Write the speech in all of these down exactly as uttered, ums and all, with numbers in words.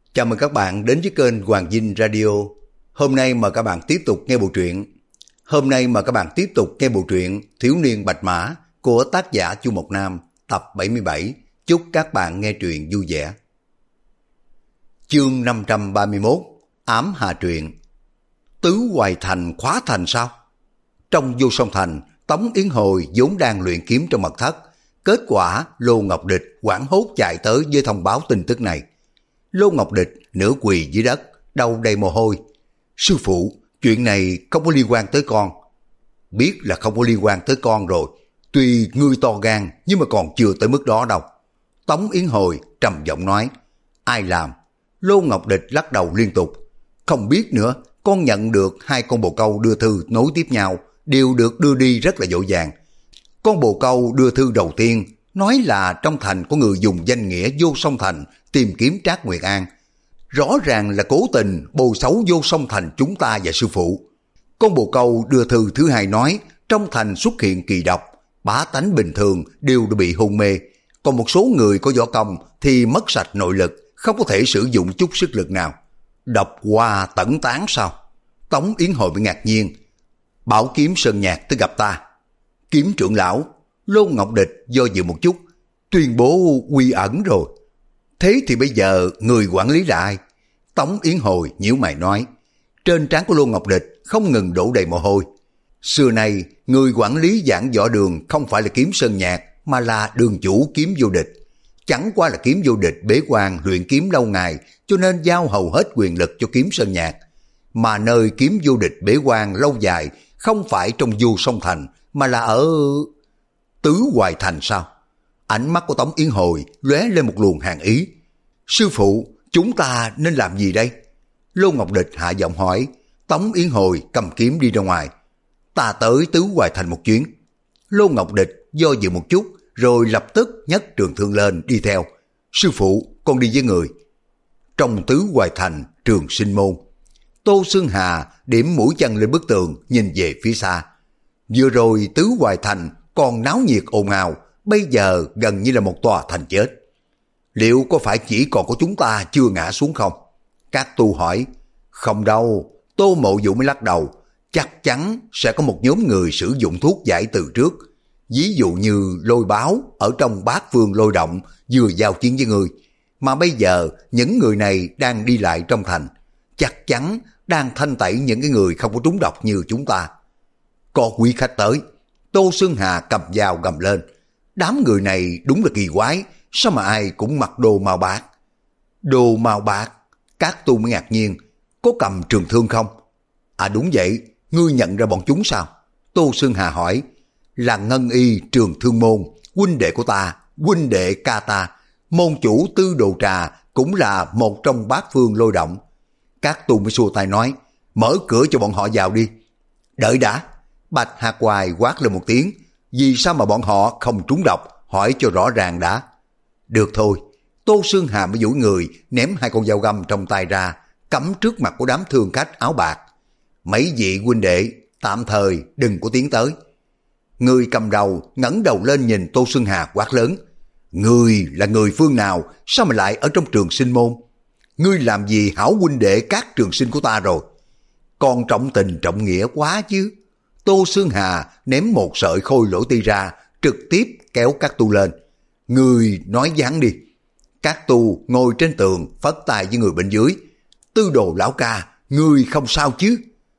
Chào mừng các bạn đến với kênh Hoàng Vinh Radio. Hôm nay mời các bạn tiếp tục nghe bộ truyện. Hôm nay mời các bạn tiếp tục nghe bộ truyện Thiếu niên Bạch Mã của tác giả Chu Mộc Nam, tập bảy mươi bảy. Chúc các bạn nghe truyện vui vẻ. Chương năm trăm ba mươi mốt, Ám Hà Truyện. Tứ Hoài Thành khóa thành sao? Trong Vô Song Thành, Tống Yến Hồi vốn đang luyện kiếm trong mật thất. Kết quả Lô Ngọc Địch hoảng hốt chạy tới với thông báo tin tức này. Lô Ngọc Địch nửa quỳ dưới đất, đầu đầy mồ hôi. Sư phụ, chuyện này không có liên quan tới con. Biết là không có liên quan tới con rồi. Tuy ngươi to gan nhưng mà còn chưa tới mức đó đâu. Tống Yến Hồi trầm giọng nói. Ai làm? Lô Ngọc Địch lắc đầu liên tục. Không biết nữa, con nhận được hai con bồ câu đưa thư nối tiếp nhau, đều được đưa đi rất là dội vàng. Con bồ câu đưa thư đầu tiên nói là trong thành có người dùng danh nghĩa Vô Song Thành tìm kiếm Trác Nguyệt An. Rõ ràng là cố tình bồ xấu Vô Song Thành chúng ta và sư phụ. Con bồ câu đưa thư thứ hai nói trong thành xuất hiện kỳ độc, bá tánh bình thường đều đã bị hôn mê, còn một số người có võ công thì mất sạch nội lực, không có thể sử dụng chút sức lực nào. Độc hoa tẩn tán sao? Tống Yến Hồi bị ngạc nhiên. Bảo Kiếm Sơn Nhạc tới gặp ta. Kiếm trưởng lão. Lô Ngọc Địch do dự một chút, tuyên bố quy ẩn rồi. Thế thì bây giờ người quản lý là ai? Tống Yến Hồi nhíu mày nói. Trên trán của Lô Ngọc Địch không ngừng đổ đầy mồ hôi. Xưa nay người quản lý giảng võ đường không phải là Kiếm Sơn Nhạc, mà là đường chủ Kiếm Vô Địch. Chẳng qua là Kiếm Vô Địch bế quan luyện kiếm lâu ngày, cho nên giao hầu hết quyền lực cho Kiếm Sơn Nhạc. Mà nơi Kiếm Vô Địch bế quan lâu dài không phải trong Vô Song Thành, mà là ở Tứ Hoài Thành sao? Ánh mắt của Tống Yến Hồi lóe lên một luồng hàn ý. Sư phụ, chúng ta nên làm gì đây? Lô Ngọc Địch hạ giọng hỏi. Tống Yến Hồi cầm kiếm đi ra ngoài. Ta tới Tứ Hoài Thành một chuyến. Lô Ngọc Địch do dự một chút, rồi lập tức nhấc trường thương lên đi theo. Sư phụ, con đi với người. Trong Tứ Hoài Thành, Trường Sinh Môn, Tô Xương Hà điểm mũi chân lên bức tường, nhìn về phía xa. Vừa rồi Tứ Hoài Thành còn náo nhiệt ồn ào, bây giờ gần như là một tòa thành chết. Liệu có phải chỉ còn có chúng ta chưa ngã xuống không? Các tu hỏi. Không đâu. Tô Mộ Vũ mới lắc đầu. Chắc chắn sẽ có một nhóm người sử dụng thuốc giải từ trước. Ví dụ như Lôi Báo ở trong Bát Phương Lôi Động vừa giao chiến với người. Mà bây giờ những người này đang đi lại trong thành. Chắc chắn đang thanh tẩy những cái người không có trúng độc như chúng ta. Có quý khách tới. Tô Xương Hà cầm dao gầm lên. Đám người này đúng là kỳ quái, sao mà ai cũng mặc đồ màu bạc? Đồ màu bạc? Các tu mới ngạc nhiên. Có cầm trường thương không? À đúng vậy, ngươi nhận ra bọn chúng sao? Tô Xương Hà hỏi. Là Ngân Y Trường Thương Môn, huynh đệ của ta, huynh đệ ca ta. Môn chủ Tư Đồ Trà cũng là một trong Bát Phương Lôi Động. Các tu mới xua tay nói. Mở cửa cho bọn họ vào đi. Đợi đã. Bạch Hạc Hoài quát lên một tiếng. Vì sao mà bọn họ không trúng độc? Hỏi cho rõ ràng đã. Được thôi. Tô Xương Hà mới duỗi người, ném hai con dao găm trong tay ra, cắm trước mặt của đám thương khách áo bạc. Mấy vị huynh đệ, tạm thời đừng có tiến tới. Người cầm đầu ngẩng đầu lên nhìn Tô Xương Hà quát lớn. Ngươi là người phương nào? Sao mà lại ở trong Trường Sinh Môn? Ngươi làm gì hảo huynh đệ các trường sinh của ta rồi? Còn trọng tình trọng nghĩa quá chứ. Tô Xương Hà ném một sợi khôi lỗ ti ra, trực tiếp kéo các tu lên. Người nói với hắn đi. Các tu ngồi trên tường phất tay với người bên dưới. Tư Đồ lão ca, người không sao chứ?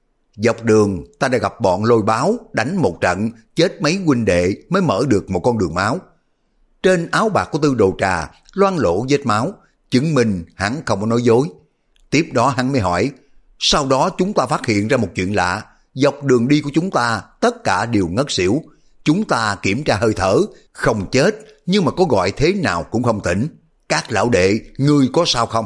Dọc đường ta đã gặp bọn Lôi Báo đánh một trận, chết mấy huynh đệ mới mở được một con đường máu. Trên áo bạc của Tư Đồ Trà loang lỗ vết máu, chứng minh hắn không có nói dối. Tiếp đó hắn mới hỏi. Sau đó chúng ta phát hiện ra một chuyện lạ. Dọc đường đi của chúng ta tất cả đều ngất xỉu. Chúng ta kiểm tra hơi thở, không chết, nhưng mà có gọi thế nào cũng không tỉnh. Các lão đệ, ngươi có sao không?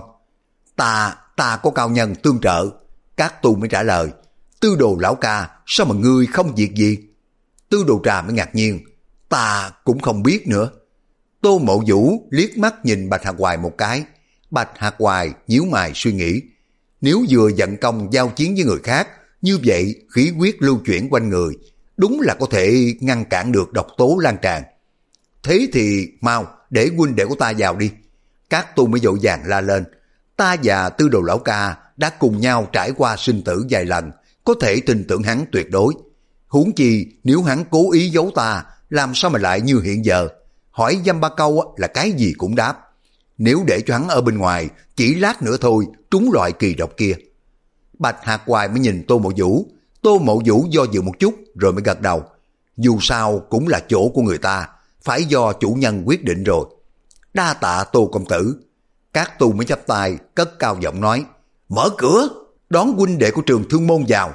Ta, ta có cao nhân tương trợ. Các tu mới trả lời. Tư Đồ lão ca, sao mà ngươi không việc gì? Tư Đồ Trà mới ngạc nhiên. Ta cũng không biết nữa. Tô Mộ Vũ liếc mắt nhìn Bạch Hạc Hoài một cái. Bạch Hạc Hoài nhíu mày suy nghĩ. Nếu vừa giận công giao chiến với người khác, như vậy khí huyết lưu chuyển quanh người, đúng là có thể ngăn cản được độc tố lan tràn. Thế thì mau để huynh đệ của ta vào đi. Các tu mới vội vàng la lên. Ta và Tư Đồ lão ca đã cùng nhau trải qua sinh tử vài lần, có thể tin tưởng hắn tuyệt đối. Huống chi nếu hắn cố ý giấu ta, làm sao mà lại như hiện giờ, hỏi dăm ba câu là cái gì cũng đáp. Nếu để cho hắn ở bên ngoài, chỉ lát nữa thôi trúng loại kỳ độc kia. Bạch Hạc Hoài mới nhìn Tô Mộ Vũ. Tô Mộ Vũ do dự một chút rồi mới gật đầu. Dù sao cũng là chỗ của người ta, phải do chủ nhân quyết định rồi. Đa tạ Tô công tử. Các tu mới chắp tay, cất cao giọng nói, mở cửa, đón huynh đệ của Trường Thương Môn vào.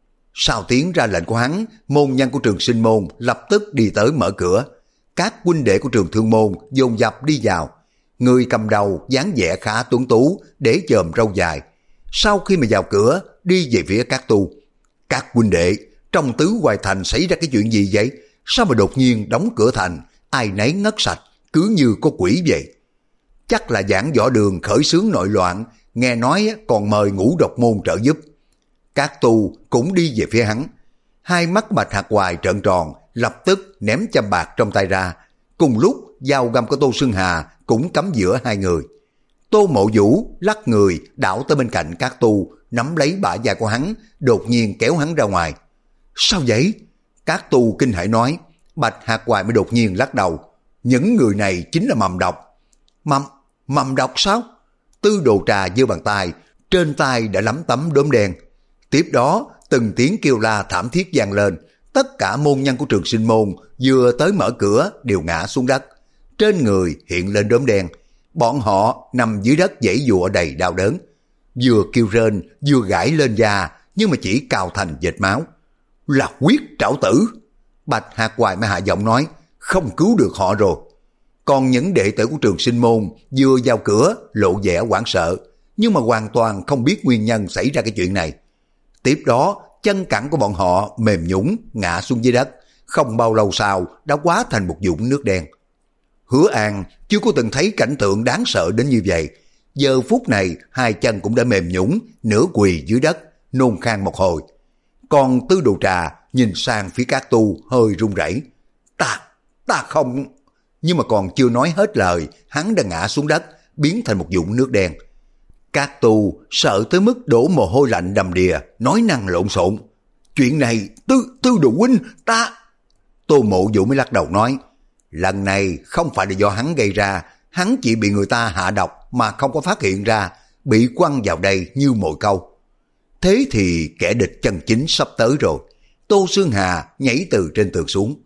Sau tiếng ra lệnh của hắn, môn nhân của Trường Sinh Môn lập tức đi tới mở cửa. Các huynh đệ của Trường Thương Môn dồn dập đi vào. Người cầm đầu dáng vẻ khá tuấn tú, để chòm râu dài. Sau khi mà vào cửa, đi về phía các tu. Các huynh đệ, trong Tứ Hoài Thành xảy ra cái chuyện gì vậy? Sao mà đột nhiên đóng cửa thành, ai nấy ngất sạch, cứ như có quỷ vậy. Chắc là giảng võ đường khởi xướng nội loạn, nghe nói còn mời Ngũ Độc Môn trợ giúp. Các tu cũng đi về phía hắn. Hai mắt Bạch Hạc Hoài trợn tròn, lập tức ném châm bạc trong tay ra. Cùng lúc dao găm của Tô Xuân Hà cũng cắm giữa hai người. Tô Mộ Vũ lắc người đảo tới bên cạnh các tu, nắm lấy bả vai của hắn, đột nhiên kéo hắn ra ngoài. Sao vậy? Các tu kinh hãi nói. Bạch Hạc Hoài mới đột nhiên lắc đầu. Những người này chính là mầm độc. Mầm, mầm độc sao? Tư Đồ Trà giơ bàn tay, trên tay đã lắm tấm đốm đen. Tiếp đó từng tiếng kêu la thảm thiết vang lên. Tất cả môn nhân của Trường Sinh Môn vừa tới mở cửa đều ngã xuống đất. Trên người hiện lên đốm đen. Bọn họ nằm dưới đất giãy giụa đầy đau đớn. Vừa kêu rên vừa gãi lên da, nhưng mà chỉ cào thành vệt máu. Là huyết trảo tử. Bạch Hạc Hoài mới hạ giọng nói, không cứu được họ rồi. Còn những đệ tử của Trường Sinh Môn vừa vào cửa lộ vẻ hoảng sợ, nhưng mà hoàn toàn không biết nguyên nhân xảy ra cái chuyện này. Tiếp đó chân cẳng của bọn họ mềm nhũn ngã xuống dưới đất, không bao lâu sau đã hóa thành một vũng nước đen. Hứa An chưa có từng thấy cảnh tượng đáng sợ đến như vậy. Giờ phút này hai chân cũng đã mềm nhũn, nửa quỳ dưới đất, nôn khan một hồi. Còn Tư Đồ Trà nhìn sang phía các tu hơi run rẩy. Ta, ta không... Nhưng mà còn chưa nói hết lời, hắn đã ngã xuống đất, biến thành một vũng nước đen. Các tu sợ tới mức đổ mồ hôi lạnh đầm đìa, nói năng lộn xộn. Chuyện này, Tư, Tư Đồ huynh, ta... Tô Mộ Vũ mới lắc đầu nói, lần này không phải là do hắn gây ra, hắn chỉ bị người ta hạ độc mà không có phát hiện ra, bị quăng vào đây như mồi câu. Thế thì kẻ địch chân chính sắp tới rồi. Tô Xuân Hà nhảy từ trên tường xuống.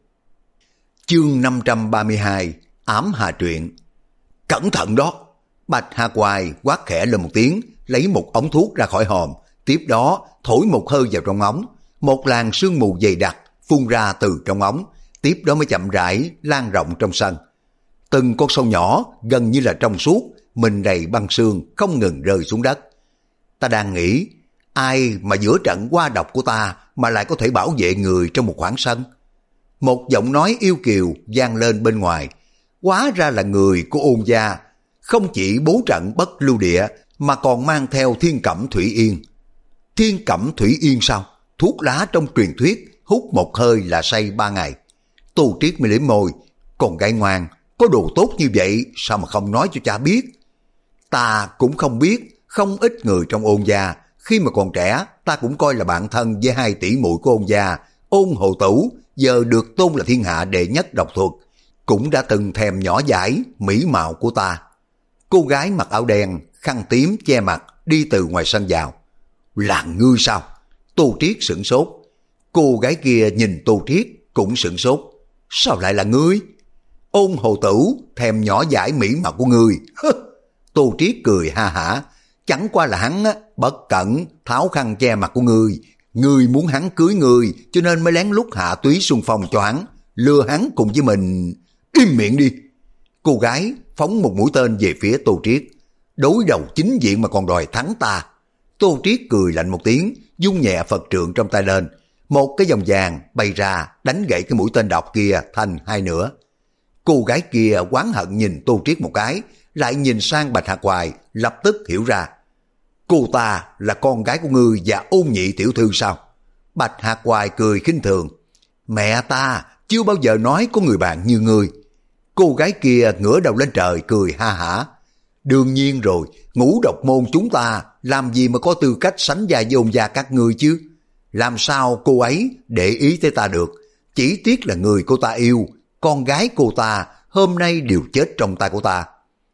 Chương năm trăm ba mươi hai, ám hà truyện. Cẩn thận đó! Bạch Hạc Hoài quát khẽ lên một tiếng, lấy một ống thuốc ra khỏi hòm, tiếp đó thổi một hơi vào trong ống, một làn sương mù dày đặc phun ra từ trong ống, tiếp đó mới chậm rãi lan rộng trong sân. Từng con sâu nhỏ gần như là trong suốt, mình đầy băng sương không ngừng rơi xuống đất. Ta đang nghĩ, ai mà giữa trận qua độc của ta mà lại có thể bảo vệ người trong một khoảng sân? Một giọng nói yêu kiều vang lên bên ngoài, hóa ra là người của Ôn gia, không chỉ bố trận bất lưu địa mà còn mang theo Thiên Cẩm Thủy Yên. Thiên Cẩm Thủy Yên sao? Thuốc lá trong truyền thuyết, hút một hơi là say ba ngày. Tô Triết mới liếm môi, con gái ngoan, có đồ tốt như vậy sao mà không nói cho cha biết? Ta cũng không biết, không ít người trong Ôn gia, khi mà còn trẻ ta cũng coi là bạn thân với hai tỷ muội của Ôn gia, Ôn Hồ Tửu, giờ được tôn là thiên hạ đệ nhất độc thuật, cũng đã từng thèm nhỏ dãi mỹ mạo của ta. Cô gái mặc áo đen, khăn tím che mặt đi từ ngoài sân vào. Là ngươi sao? Tô Triết sửng sốt. Cô gái kia nhìn Tô Triết cũng sửng sốt. Sao lại là ngươi? Ôn Hồ Tửu thèm nhỏ dãi mỹ mạo của ngươi. Tô Triết cười ha hả. Chẳng qua là hắn bất cẩn tháo khăn che mặt của ngươi. Ngươi muốn hắn cưới ngươi cho nên mới lén lút hạ túy xung phong cho hắn, lừa hắn cùng với mình. Im miệng đi! Cô gái phóng một mũi tên về phía Tô Triết. Đối đầu chính diện mà còn đòi thắng ta. Tô Triết cười lạnh một tiếng, vung nhẹ Phật trượng trong tay lên. Một cái vòng vàng bay ra đánh gãy cái mũi tên độc kia thành hai nửa. Cô gái kia oán hận nhìn Tô Triết một cái, lại nhìn sang Bạch Hạc Hoài, lập tức hiểu ra. Cô ta là con gái của ngươi và Ôn nhị tiểu thư sao? Bạch Hạc Hoài cười khinh thường. Mẹ ta chưa bao giờ nói có người bạn như ngươi. Cô gái kia ngửa đầu lên trời cười ha hả. Đương nhiên rồi, Ngũ độc môn chúng ta làm gì mà có tư cách sánh vai với ông già các ngươi chứ. Làm sao cô ấy để ý tới ta được? Chỉ tiếc là người cô ta yêu, con gái cô ta hôm nay đều chết trong tay của ta.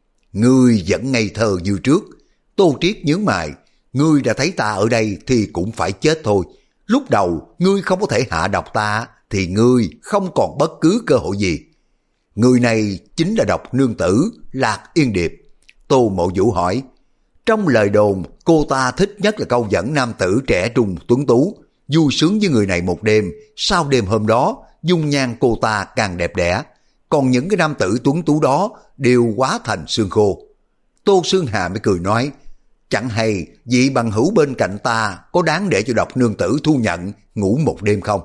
Ngươi vẫn ngây thơ như trước. Tô Triết nhướng mày, ngươi đã thấy ta ở đây thì cũng phải chết thôi. Lúc đầu ngươi không có thể hạ độc ta thì ngươi không còn bất cứ cơ hội gì. Người này chính là độc nương tử Lạc Yên Điệp. Tô Mộ Vũ hỏi. Trong lời đồn cô ta thích nhất là câu dẫn nam tử trẻ trung tuấn tú, vui sướng với người này một đêm. Sau đêm hôm đó dung nhan cô ta càng đẹp đẽ, còn những cái nam tử tuấn tú đó đều hóa thành xương khô. Tô Xương Hà mới cười nói, chẳng hay vị bằng hữu bên cạnh ta có đáng để cho độc nương tử thu nhận ngủ một đêm không?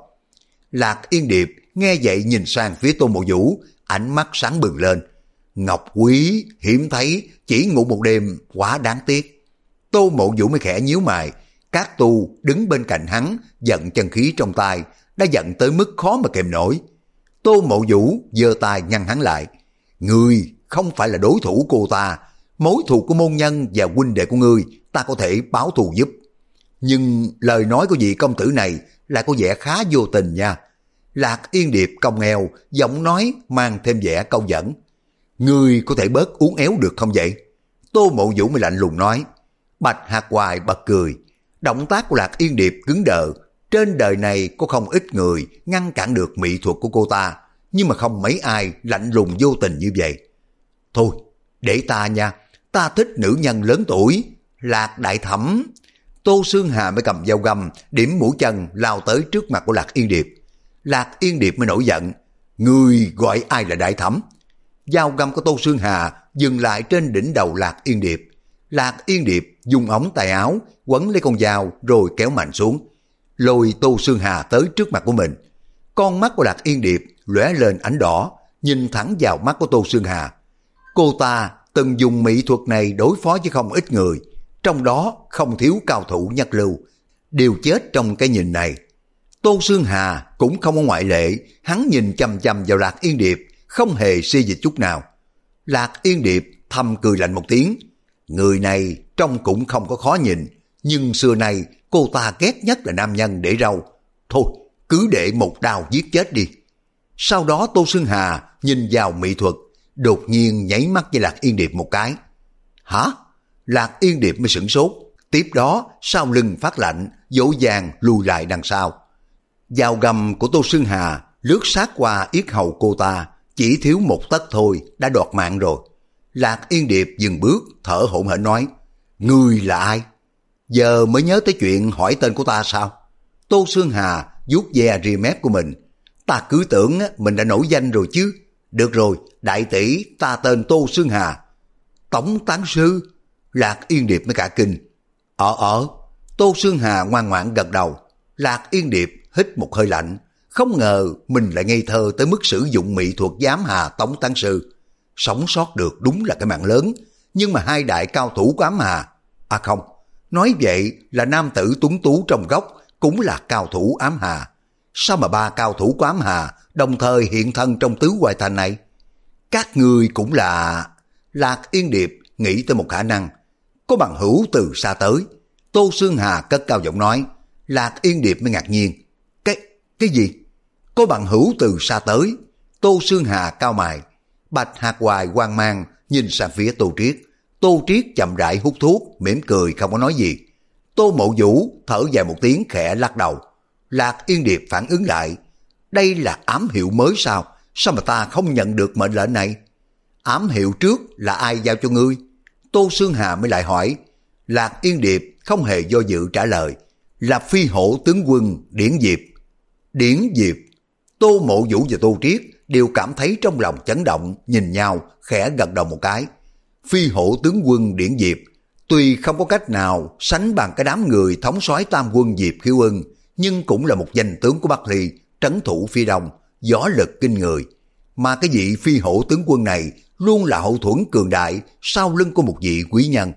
Lạc Yên Điệp nghe vậy nhìn sang phía Tô Mộ Vũ, ánh mắt sáng bừng lên. Ngọc quý hiếm thấy, chỉ ngủ một đêm quá đáng tiếc. Tô Mộ Vũ mới khẽ nhíu mày. Các tu đứng bên cạnh hắn giận chân khí trong tay, đã giận tới mức khó mà kềm nổi. Tô Mộ Vũ giơ tay ngăn hắn lại. Ngươi không phải là đối thủ cô ta, mối thù của môn nhân và huynh đệ của ngươi ta có thể báo thù giúp. Nhưng lời nói của vị công tử này lại có vẻ khá vô tình nha. Lạc Yên Điệp cong eo, giọng nói mang thêm vẻ câu dẫn. Ngươi có thể bớt uốn éo được không vậy? Tô Mộ Vũ mới lạnh lùng nói. Bạch Hạc Hoài bật cười. Động tác của Lạc Yên Điệp cứng đờ. Trên đời này có không ít người ngăn cản được mỹ thuật của cô ta, nhưng mà không mấy ai lạnh lùng vô tình như vậy. Thôi, để ta nha, ta thích nữ nhân lớn tuổi. Lạc đại thẩm. Tô Xương Hà mới cầm dao găm, điểm mũi chân lao tới trước mặt của Lạc Yên Điệp. Lạc Yên Điệp mới nổi giận. Ngươi gọi ai là đại thẩm? Dao găm của Tô Xương Hà dừng lại trên đỉnh đầu Lạc Yên Điệp. Lạc Yên Điệp dùng ống tay áo quấn lấy con dao rồi kéo mạnh xuống, lôi Tô Xương Hà tới trước mặt của mình. Con mắt của Lạc Yên Điệp lóe lên ánh đỏ, nhìn thẳng vào mắt của Tô Xương Hà. Cô ta từng dùng mỹ thuật này đối phó với không ít người, trong đó không thiếu cao thủ nhất lưu, đều chết trong cái nhìn này. Tô Xương Hà cũng không có ngoại lệ, hắn nhìn chăm chăm vào Lạc Yên Điệp, không hề xê dịch chút nào. Lạc Yên Điệp thầm cười lạnh một tiếng. Người này trông cũng không có khó nhìn, nhưng xưa nay cô ta ghét nhất là nam nhân để râu. Thôi, cứ để một đao giết chết đi. Sau đó Tô Xương Hà nhìn vào mỹ thuật, đột nhiên nháy mắt với Lạc Yên Điệp một cái. Hả? Lạc Yên Điệp mới sửng sốt, tiếp đó sau lưng phát lạnh, dỗ dàng lùi lại đằng sau. Dao găm của Tô Xương Hà lướt sát qua yết hầu cô ta, chỉ thiếu một tấc thôi đã đoạt mạng rồi. Lạc Yên Điệp dừng bước, thở hổn hển nói, ngươi là ai? Giờ mới nhớ tới chuyện hỏi tên của ta sao? Tô Xương Hà vuốt ve ria mép của mình. Ta cứ tưởng mình đã nổi danh rồi chứ. Được rồi, đại tỷ, ta tên Tô Xương Hà. Tổng tán sư? Lạc Yên Điệp mới cả kinh. Ờ ờ. Tô Xương Hà ngoan ngoãn gật đầu. Lạc Yên Điệp hít một hơi lạnh, không ngờ mình lại ngây thơ tới mức sử dụng mỹ thuật giám hà Tống tán sư. Sống sót được đúng là cái mạng lớn, nhưng mà hai đại cao thủ của ám hà, à không, nói vậy là nam tử tuấn tú trong góc cũng là cao thủ ám hà. Sao mà ba cao thủ của ám hà đồng thời hiện thân trong tứ hoài thành này? Các người cũng là... Lạc Yên Điệp nghĩ tới một khả năng, có bằng hữu từ xa tới. Tô Xương Hà cất cao giọng nói. Lạc Yên Điệp mới ngạc nhiên. Cái... cái gì? Có bằng hữu từ xa tới? Tô Xương Hà cao mày. Bạch Hạc Hoài hoang mang nhìn sang phía Tô Triết. Tô Triết chậm rãi hút thuốc, mỉm cười không có nói gì. Tô Mộ Vũ thở dài một tiếng khẽ lắc đầu. Lạc Yên Điệp phản ứng lại. Đây là ám hiệu mới sao? Sao mà ta không nhận được mệnh lệnh này? Ám hiệu trước là ai giao cho ngươi? Tô Xương Hà mới lại hỏi. Lạc Yên Điệp không hề do dự trả lời. Là phi hổ tướng quân Điển Diệp. Điển Diệp. Tô Mộ Vũ và Tô Triết đều cảm thấy trong lòng chấn động, nhìn nhau khẽ gật đầu một cái. Phi hổ tướng quân Điển Diệp tuy không có cách nào sánh bằng cái đám người thống soái tam quân Diệp Khiêu Ưng, nhưng cũng là một danh tướng của Bắc Ly, trấn thủ phía đông, võ lực kinh người. Mà cái vị phi hổ tướng quân này luôn là hậu thuẫn cường đại sau lưng của một vị quý nhân.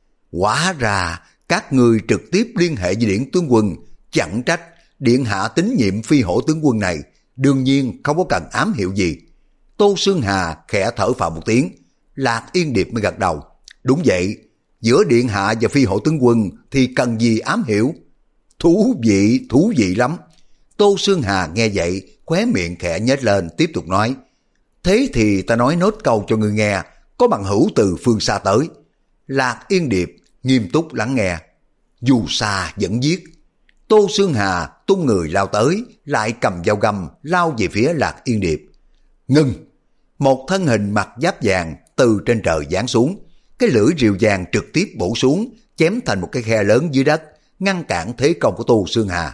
Hóa ra các người trực tiếp liên hệ với Điển tướng quân, chẳng trách điện hạ tín nhiệm phi hổ tướng quân này, đương nhiên không có cần ám hiệu gì. Tô Xương Hà khẽ thở phào một tiếng. Lạc Yên Điệp mới gật đầu. Đúng vậy, giữa điện hạ và phi hộ tướng quân thì cần gì ám hiểu? Thú vị, thú vị lắm. Tô Xương Hà nghe vậy, khóe miệng khẽ nhếch lên, tiếp tục nói. Thế thì ta nói nốt câu cho ngươi nghe, có bằng hữu từ phương xa tới. Lạc Yên Điệp nghiêm túc lắng nghe. Dù xa vẫn giết. Tô Xương Hà tung người lao tới, lại cầm dao găm lao về phía Lạc Yên Điệp. Ngưng! Một thân hình mặc giáp vàng từ trên trời giáng xuống, cái lưỡi rìu vàng trực tiếp bổ xuống, chém thành một cái khe lớn dưới đất, ngăn cản thế công của Tô Xương Hà.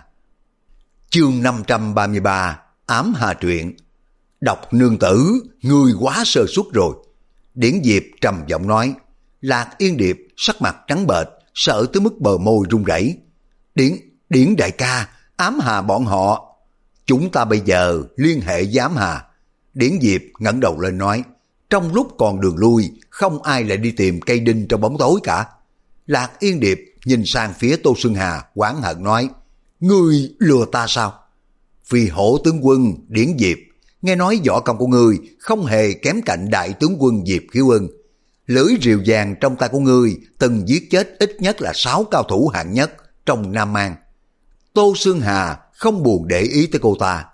Chương năm trăm ba mươi ba, Ám Hà Truyện. Độc nương tử, ngươi quá sơ suất rồi. Điển Diệp trầm giọng nói. Lạc Yên Điệp sắc mặt trắng bệch, sợ tới mức bờ môi run rẩy. Điển, Điển đại ca, Ám Hà bọn họ. Chúng ta bây giờ liên hệ với Ám Hà. Điển Diệp ngẩng đầu lên nói. Trong lúc còn đường lui, không ai lại đi tìm cây đinh trong bóng tối cả. Lạc Yên Điệp nhìn sang phía Tô Xương Hà, oán hận nói. Ngươi lừa ta sao? Vì hổ tướng quân Điển Diệp, nghe nói võ công của ngươi không hề kém cạnh đại tướng quân Diệp Khiếu Ân. Lưỡi rìu vàng trong tay của ngươi từng giết chết ít nhất là sáu cao thủ hạng nhất trong Nam An. Tô Xương Hà không buồn để ý tới cô ta.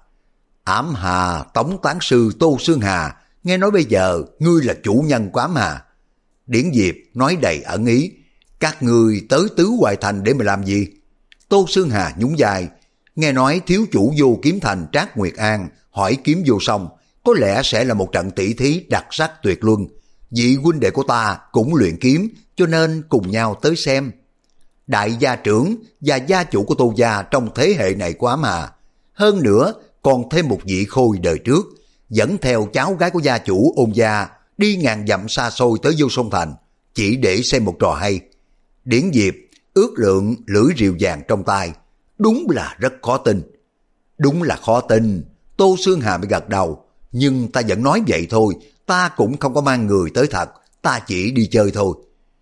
Ám Hà tống tán sư Tô Xương Hà, nghe nói bây giờ ngươi là chủ nhân của Ám Hà. Điển Diệp nói đầy ẩn ý. Các ngươi tới Tứ Hoài Thành để mà làm gì? Tô Xương Hà nhún vai. Nghe nói thiếu chủ Vô Kiếm Thành Trác Nguyệt An hỏi kiếm vô song, có lẽ sẽ là một trận tỷ thí đặc sắc tuyệt luân. Vị huynh đệ của ta cũng luyện kiếm, cho nên cùng nhau tới xem. Đại gia trưởng và gia chủ của Tô gia trong thế hệ này của Ám Hà. Hơn nữa còn thêm một vị khôi đời trước, dẫn theo cháu gái của gia chủ Ôn gia đi ngàn dặm xa xôi tới Vô Song Thành, chỉ để xem một trò hay. Điển Diệp ước lượng lưỡi rìu vàng trong tay, đúng là rất khó tin. Đúng là khó tin. Tô Xương Hà mới gật đầu. Nhưng ta vẫn nói vậy thôi, ta cũng không có mang người tới thật, ta chỉ đi chơi thôi.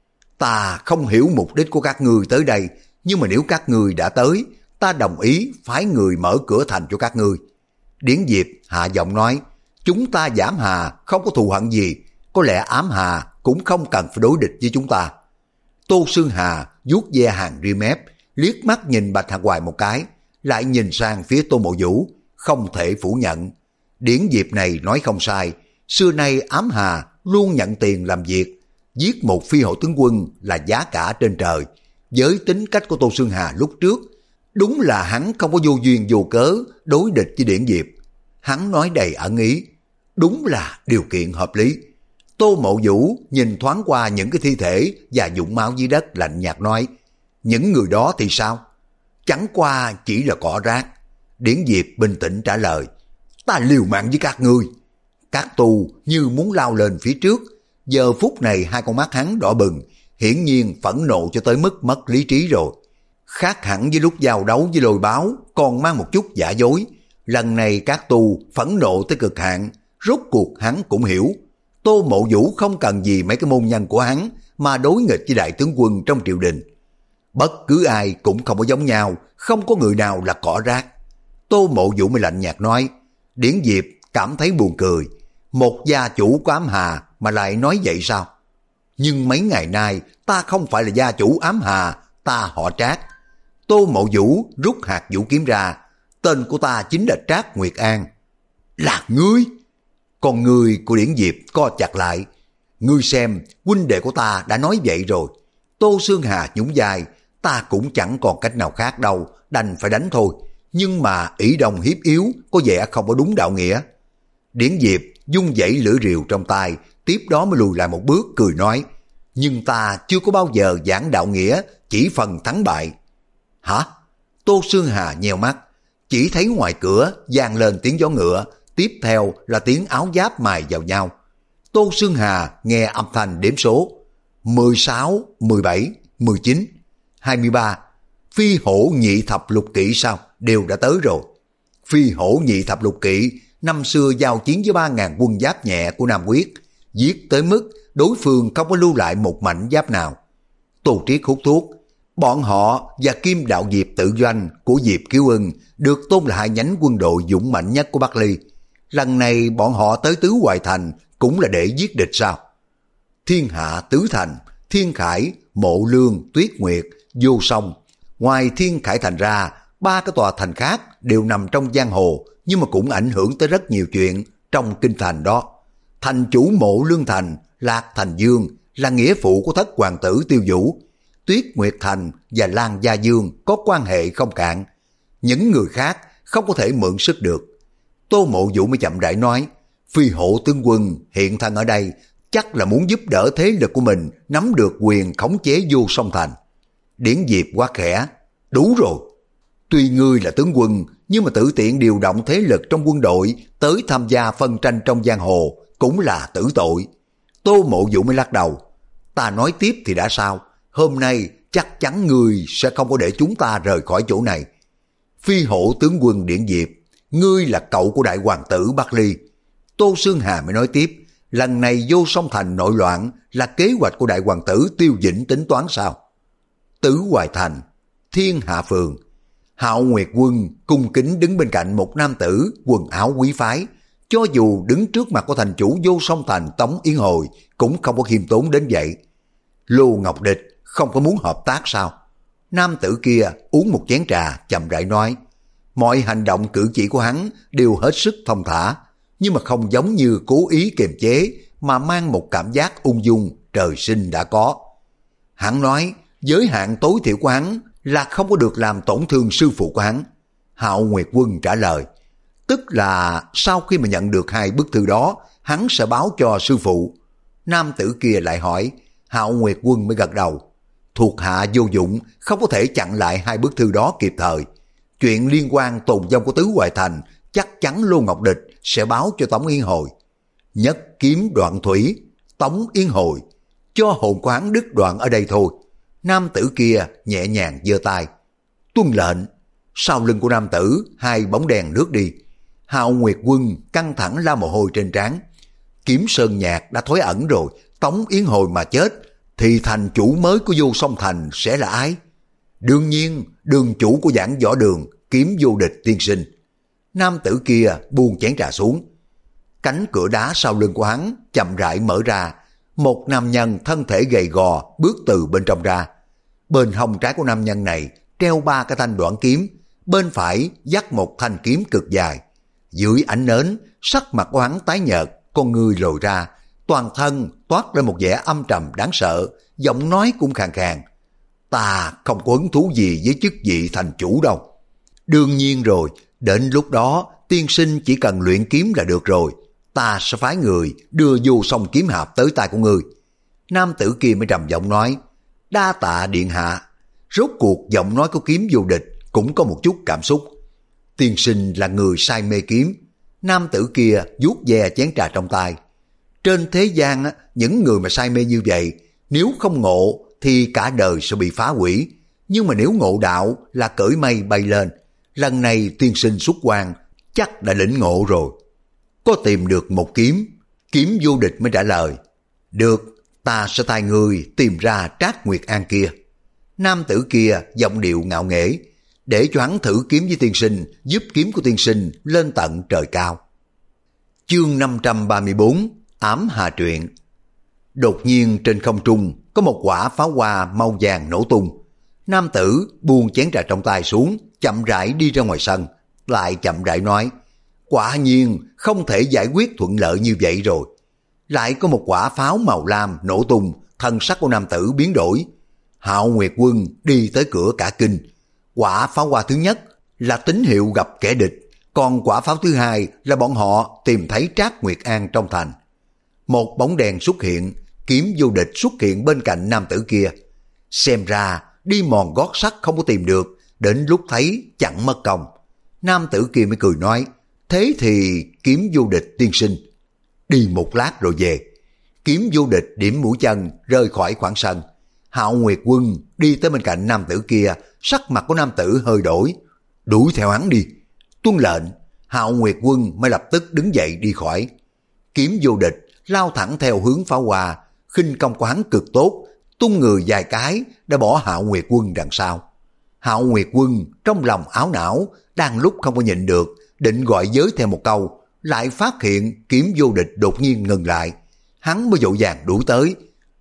Ta không hiểu mục đích của các ngươi tới đây, nhưng mà nếu các ngươi đã tới, ta đồng ý phái người mở cửa thành cho các ngươi. Điển Diệp hạ giọng nói. Chúng ta và Ám Hà không có thù hận gì, có lẽ Ám Hà cũng không cần phải đối địch với chúng ta. Tô Xương Hà vuốt ve hàng ria mép, liếc mắt nhìn Bạch Hạc Hoài một cái, lại nhìn sang phía Tô Mộ Vũ, không thể phủ nhận. Điển Diệp này nói không sai, xưa nay Ám Hà luôn nhận tiền làm việc, giết một phi hộ tướng quân là giá cả trên trời. Với tính cách của Tô Xương Hà lúc trước, đúng là hắn không có vô duyên vô cớ đối địch với Điển Diệp. Hắn nói đầy ẩn ý, đúng là điều kiện hợp lý. Tô Mộ Vũ nhìn thoáng qua những cái thi thể và vũng máu dưới đất, lạnh nhạt nói. Những người đó thì sao? Chẳng qua chỉ là cỏ rác. Điển Diệp bình tĩnh trả lời. Ta liều mạng với các ngươi. Các tu như muốn lao lên phía trước. Giờ phút này hai con mắt hắn đỏ bừng, hiển nhiên phẫn nộ cho tới mức mất lý trí rồi. Khác hẳn với lúc giao đấu với Lôi Báo, còn mang một chút giả dối. Lần này các tu phẫn nộ tới cực hạn, rốt cuộc hắn cũng hiểu. Tô Mộ Vũ không cần gì mấy cái môn nhân của hắn mà đối nghịch với đại tướng quân trong triều đình. Bất cứ ai cũng không có giống nhau, không có người nào là cỏ rác. Tô Mộ Vũ mới lạnh nhạt nói. Điển Diệp cảm thấy buồn cười. Một gia chủ của Ám Hà mà lại nói vậy sao? Nhưng mấy ngày nay ta không phải là gia chủ Ám Hà, ta họ Trác. Tô Mộ Vũ rút hạt vũ kiếm ra. Tên của ta chính là Trác Nguyệt An. Là ngươi? Con người của Điển Diệp co chặt lại. Ngươi xem, huynh đệ của ta đã nói vậy rồi. Tô Xương Hà nhún vai. Ta cũng chẳng còn cách nào khác đâu, đành phải đánh thôi. Nhưng mà ỷ đồng hiếp yếu có vẻ không có đúng đạo nghĩa. Điển Diệp dung dãy lưỡi rìu trong tay, tiếp đó mới lùi lại một bước, cười nói. Nhưng ta chưa có bao giờ giảng đạo nghĩa, chỉ phần thắng bại. Hả? Tô Xương Hà nheo mắt, chỉ thấy ngoài cửa vang lên tiếng gió ngựa, tiếp theo là tiếng áo giáp mài vào nhau. Tô Xương Hà nghe âm thanh đếm số. mười sáu, mười bảy, mười chín, hai mươi ba. Phi hổ nhị thập lục kỵ sao? Đều đã tới rồi. Phi hổ nhị thập lục kỵ năm xưa giao chiến với ba ngàn quân giáp nhẹ của Nam Quyết, giết tới mức đối phương không có lưu lại một mảnh giáp nào. Tô Triết hút thuốc. Bọn họ và Kim Đạo Diệp tự doanh của Diệp Kiếu Ân được tôn là hai nhánh quân đội dũng mạnh nhất của Bắc Ly. Lần này bọn họ tới Tứ Hoài Thành cũng là để giết địch sao? Thiên hạ tứ thành, Thiên Khải, Mộ Lương, Tuyết Nguyệt, Vô Song. Ngoài Thiên Khải thành ra, ba cái tòa thành khác đều nằm trong giang hồ, nhưng mà cũng ảnh hưởng tới rất nhiều chuyện trong kinh thành đó. Thành chủ Mộ Lương thành, Lạc Thành Dương, là nghĩa phụ của thất hoàng tử Tiêu Vũ. Tuyết Nguyệt thành và Lan Gia Dương có quan hệ không cạn. Những người khác không có thể mượn sức được. Tô Mộ Vũ mới chậm rãi nói, Phi Hộ tướng quân hiện thân ở đây chắc là muốn giúp đỡ thế lực của mình nắm được quyền khống chế Vô Song thành. Điển Diệp quá khẽ, đủ rồi. Tuy ngươi là tướng quân, nhưng mà tự tiện điều động thế lực trong quân đội tới tham gia phân tranh trong giang hồ cũng là tử tội. Tô Mộ Vũ mới lắc đầu, ta nói tiếp thì đã sao, hôm nay chắc chắn ngươi sẽ không có để chúng ta rời khỏi chỗ này. Phi Hộ tướng quân Điển Diệp, ngươi là cậu của đại hoàng tử Bắc Ly. Tô Xương Hà mới nói tiếp, lần này Vô Song thành nội loạn là kế hoạch của đại hoàng tử Tiêu Dĩnh tính toán sao? Tứ Hoài thành, Thiên Hạ phường. Hạo Nguyệt quân cung kính đứng bên cạnh một nam tử quần áo quý phái, cho dù đứng trước mặt của thành chủ Vô Song thành Tống Yến Hồi cũng không có khiêm tốn đến vậy. Lô Ngọc Địch không có muốn hợp tác sao? Nam tử kia uống một chén trà chậm rãi nói, mọi hành động cử chỉ của hắn đều hết sức thông thả, nhưng mà không giống như cố ý kiềm chế mà mang một cảm giác ung dung trời sinh đã có. Hắn nói giới hạn tối thiểu của hắn là không có được làm tổn thương sư phụ của hắn. Hạo Nguyệt quân trả lời, tức là sau khi mà nhận được hai bức thư đó, hắn sẽ báo cho sư phụ. Nam tử kia lại hỏi, Hạo Nguyệt quân mới gật đầu, thuộc hạ vô dụng, không có thể chặn lại hai bức thư đó kịp thời. Chuyện liên quan tồn vong của Tứ Hoài thành chắc chắn Lô Ngọc Địch sẽ báo cho Tống Yến Hồi. Nhất kiếm đoạn thủy, Tống Yến Hồi, cho hồn của hắn đứt đoạn ở đây thôi. Nam tử kia nhẹ nhàng giơ tay, tuân lệnh. Sau lưng của nam tử hai bóng đèn lướt đi. Hạo Nguyệt quân căng thẳng la mồ hôi trên trán. Kiếm Sơn Nhạc đã thối ẩn rồi, Tống Yến Hồi mà chết thì thành chủ mới của Vô Song thành sẽ là ai? Đương nhiên đường chủ của Giảng Võ Đường, Kiếm Vô Địch tiên sinh. Nam tử kia buông chén trà xuống. Cánh cửa đá sau lưng của hắn chậm rãi mở ra. Một nam nhân thân thể gầy gò bước từ bên trong ra. Bên hông trái của nam nhân này treo ba cái thanh đoạn kiếm, bên phải dắt một thanh kiếm cực dài. Dưới ánh nến, sắc mặt của hắn tái nhợt, con người lồi ra, toàn thân toát lên một vẻ âm trầm đáng sợ, giọng nói cũng khàn khàn. Ta không có hứng thú gì với chức vị thành chủ đâu. Đương nhiên rồi, đến lúc đó tiên sinh chỉ cần luyện kiếm là được rồi. Ta sẽ phái người đưa Vô Song kiếm hạp tới tay của ngươi. Nam tử kia mới trầm giọng nói, đa tạ điện hạ. Rốt cuộc giọng nói của Kiếm Vô Địch cũng có một chút cảm xúc. Tiên sinh là người say mê kiếm. Nam tử kia vuốt ve chén trà trong tay. Trên thế gian, những người mà say mê như vậy, nếu không ngộ thì cả đời sẽ bị phá hủy. Nhưng mà nếu ngộ đạo là cởi mây bay lên. Lần này tiên sinh xuất quan chắc đã lĩnh ngộ rồi. Có tìm được một kiếm? Kiếm Vô Địch mới trả lời, được, ta sẽ thay người tìm ra Trác Nguyệt An kia. Nam tử kia giọng điệu ngạo nghễ, để cho hắn thử kiếm với tiên sinh, giúp kiếm của tiên sinh lên tận trời cao. Chương năm trăm ba mươi bốn, Ám Hà Truyện. Đột nhiên trên không trung có một quả pháo hoa màu vàng nổ tung. Nam tử buông chén trà trong tay xuống, chậm rãi đi ra ngoài sân, lại chậm rãi nói, quả nhiên không thể giải quyết thuận lợi như vậy rồi. Lại có một quả pháo màu lam nổ tung, thân sắc của nam tử biến đổi. Hạo Nguyệt quân đi tới cửa cả kinh. Quả pháo hoa thứ nhất là tín hiệu gặp kẻ địch, còn quả pháo thứ hai là bọn họ tìm thấy Trác Nguyệt An trong thành. Một bóng đèn xuất hiện, Kiếm Vô Địch xuất hiện bên cạnh nam tử kia. Xem ra đi mòn gót sắt không có tìm được, đến lúc thấy chẳng mất công. Nam tử kia mới cười nói, thế thì Kiếm Vô Địch tiên sinh, đi một lát rồi về. Kiếm Vô Địch điểm mũi chân rời khỏi khoảng sân. Hạo Nguyệt quân đi tới bên cạnh nam tử kia, sắc mặt của nam tử hơi đổi. Đuổi theo hắn đi. Tuân lệnh. Hạo Nguyệt quân mới lập tức đứng dậy đi khỏi. Kiếm Vô Địch lao thẳng theo hướng pháo hoa, khinh công của hắn cực tốt, tung người vài cái đã bỏ Hạo Nguyệt quân đằng sau. Hạo Nguyệt quân trong lòng áo não, đang lúc không có nhịn được, định gọi giới theo một câu, lại phát hiện Kiếm Vô Địch đột nhiên ngừng lại. Hắn mới vội vàng đuổi tới.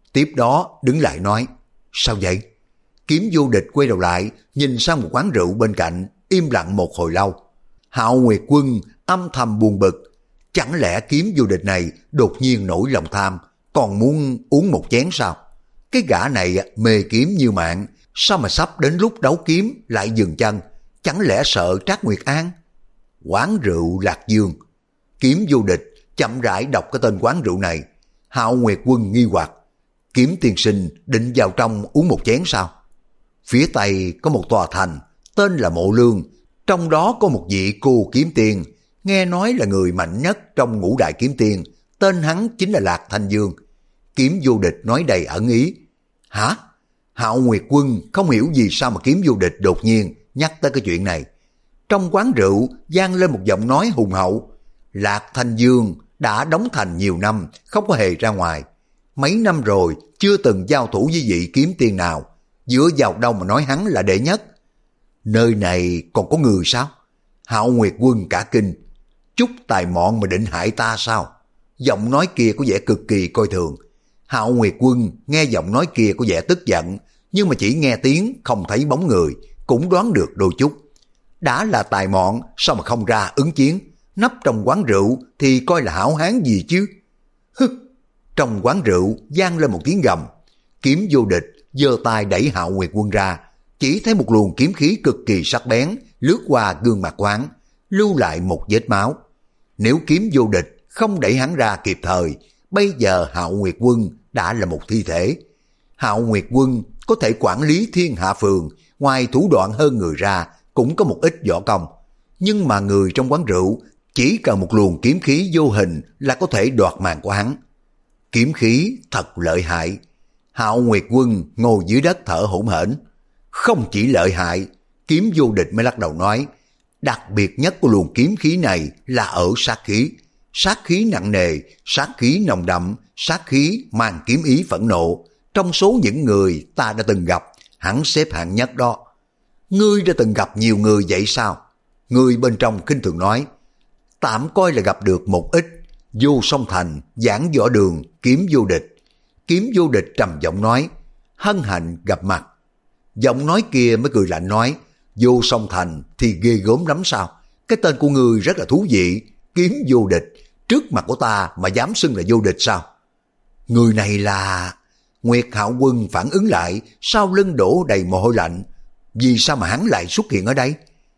Tiếp đó đứng lại nói, sao vậy? Kiếm Vô Địch quay đầu lại, nhìn sang một quán rượu bên cạnh, im lặng một hồi lâu. Hạo Nguyệt Quân âm thầm buồn bực, chẳng lẽ Kiếm Vô Địch này đột nhiên nổi lòng tham, còn muốn uống một chén sao? Cái gã này mê kiếm như mạng, sao mà sắp đến lúc đấu kiếm lại dừng chân, chẳng lẽ sợ Trác Nguyệt An? Quán rượu Lạc Dương. Kiếm Vô Địch chậm rãi đọc cái tên quán rượu này. Hạo Nguyệt Quân nghi hoặc, Kiếm tiên sinh định vào trong uống một chén sao? Phía tây có một tòa thành, tên là Mộ Lương, trong đó có một vị cô kiếm tiên, nghe nói là người mạnh nhất trong ngũ đại kiếm tiên, tên hắn chính là Lạc Thanh Dương. Kiếm Vô Địch nói đầy ẩn ý. Hả? Hạo Nguyệt Quân không hiểu vì sao mà Kiếm Vô Địch đột nhiên nhắc tới cái chuyện này. Trong quán rượu vang lên một giọng nói hùng hậu. Lạc Thanh Dương đã đóng thành nhiều năm, không có hề ra ngoài. Mấy năm rồi chưa từng giao thủ với vị kiếm tiên nào, dựa vào đâu mà nói hắn là đệ nhất? Nơi này còn có người sao? Hạo Nguyệt Quân cả kinh. Chút tài mọn mà định hại ta sao? Giọng nói kia có vẻ cực kỳ coi thường. Hạo Nguyệt Quân nghe giọng nói kia có vẻ tức giận, nhưng mà chỉ nghe tiếng không thấy bóng người, cũng đoán được đôi chút. Đã là tài mọn, sao mà không ra ứng chiến? Nấp trong quán rượu thì coi là hảo hán gì chứ? Hứ! Trong quán rượu vang lên một tiếng gầm. Kiếm Vô Địch giơ tay đẩy Hạo Nguyệt Quân ra, chỉ thấy một luồng kiếm khí cực kỳ sắc bén lướt qua gương mặt quán, lưu lại một vết máu. Nếu Kiếm Vô Địch không đẩy hắn ra kịp thời, bây giờ Hạo Nguyệt Quân đã là một thi thể. Hạo Nguyệt Quân có thể quản lý thiên hạ phường, ngoài thủ đoạn hơn người ra cũng có một ít võ công, nhưng mà người trong quán rượu chỉ cần một luồng kiếm khí vô hình là có thể đoạt mạng của hắn. Kiếm khí thật lợi hại. Hạo Nguyệt Quân ngồi dưới đất thở hổn hển. Không chỉ lợi hại, Kiếm Vô Địch mới lắc đầu nói, đặc biệt nhất của luồng kiếm khí này là ở sát khí. Sát khí nặng nề, sát khí nồng đậm, sát khí mang kiếm ý phẫn nộ. Trong số những người ta đã từng gặp, hắn xếp hạng nhất đó. Ngươi đã từng gặp nhiều người vậy sao? Người bên trong khinh thường nói, tạm coi là gặp được một ít. Vô Song Thành, Giảng Võ Đường, Kiếm Vô Địch. Kiếm Vô Địch trầm giọng nói, hân hạnh gặp mặt. Giọng nói kia mới cười lạnh nói, Vô Song Thành thì ghê gớm lắm sao? Cái tên của ngươi rất là thú vị, Kiếm Vô Địch. Trước mặt của ta mà dám xưng là vô địch sao? Người này là... Nguyệt Hạo Quân phản ứng lại, sau lưng đổ đầy mồ hôi lạnh. Vì sao mà hắn lại xuất hiện ở đây?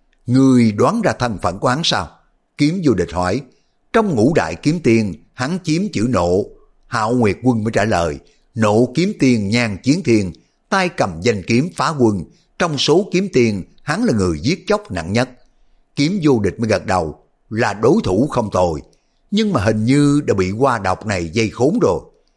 Ngươi đoán ra thân phận của hắn sao? Kiếm Vô Địch hỏi. Trong ngũ đại kiếm tiên, hắn chiếm chữ Nộ. Hạo Nguyệt Quân mới trả lời, Nộ kiếm tiên Nhan Chiến Thiên, tay cầm danh kiếm phá quân. Trong số kiếm tiên, hắn là người giết chóc nặng nhất. Kiếm Vô Địch mới gật đầu, là đối thủ không tồi, nhưng mà hình như đã bị hoa độc này dây khốn rồi.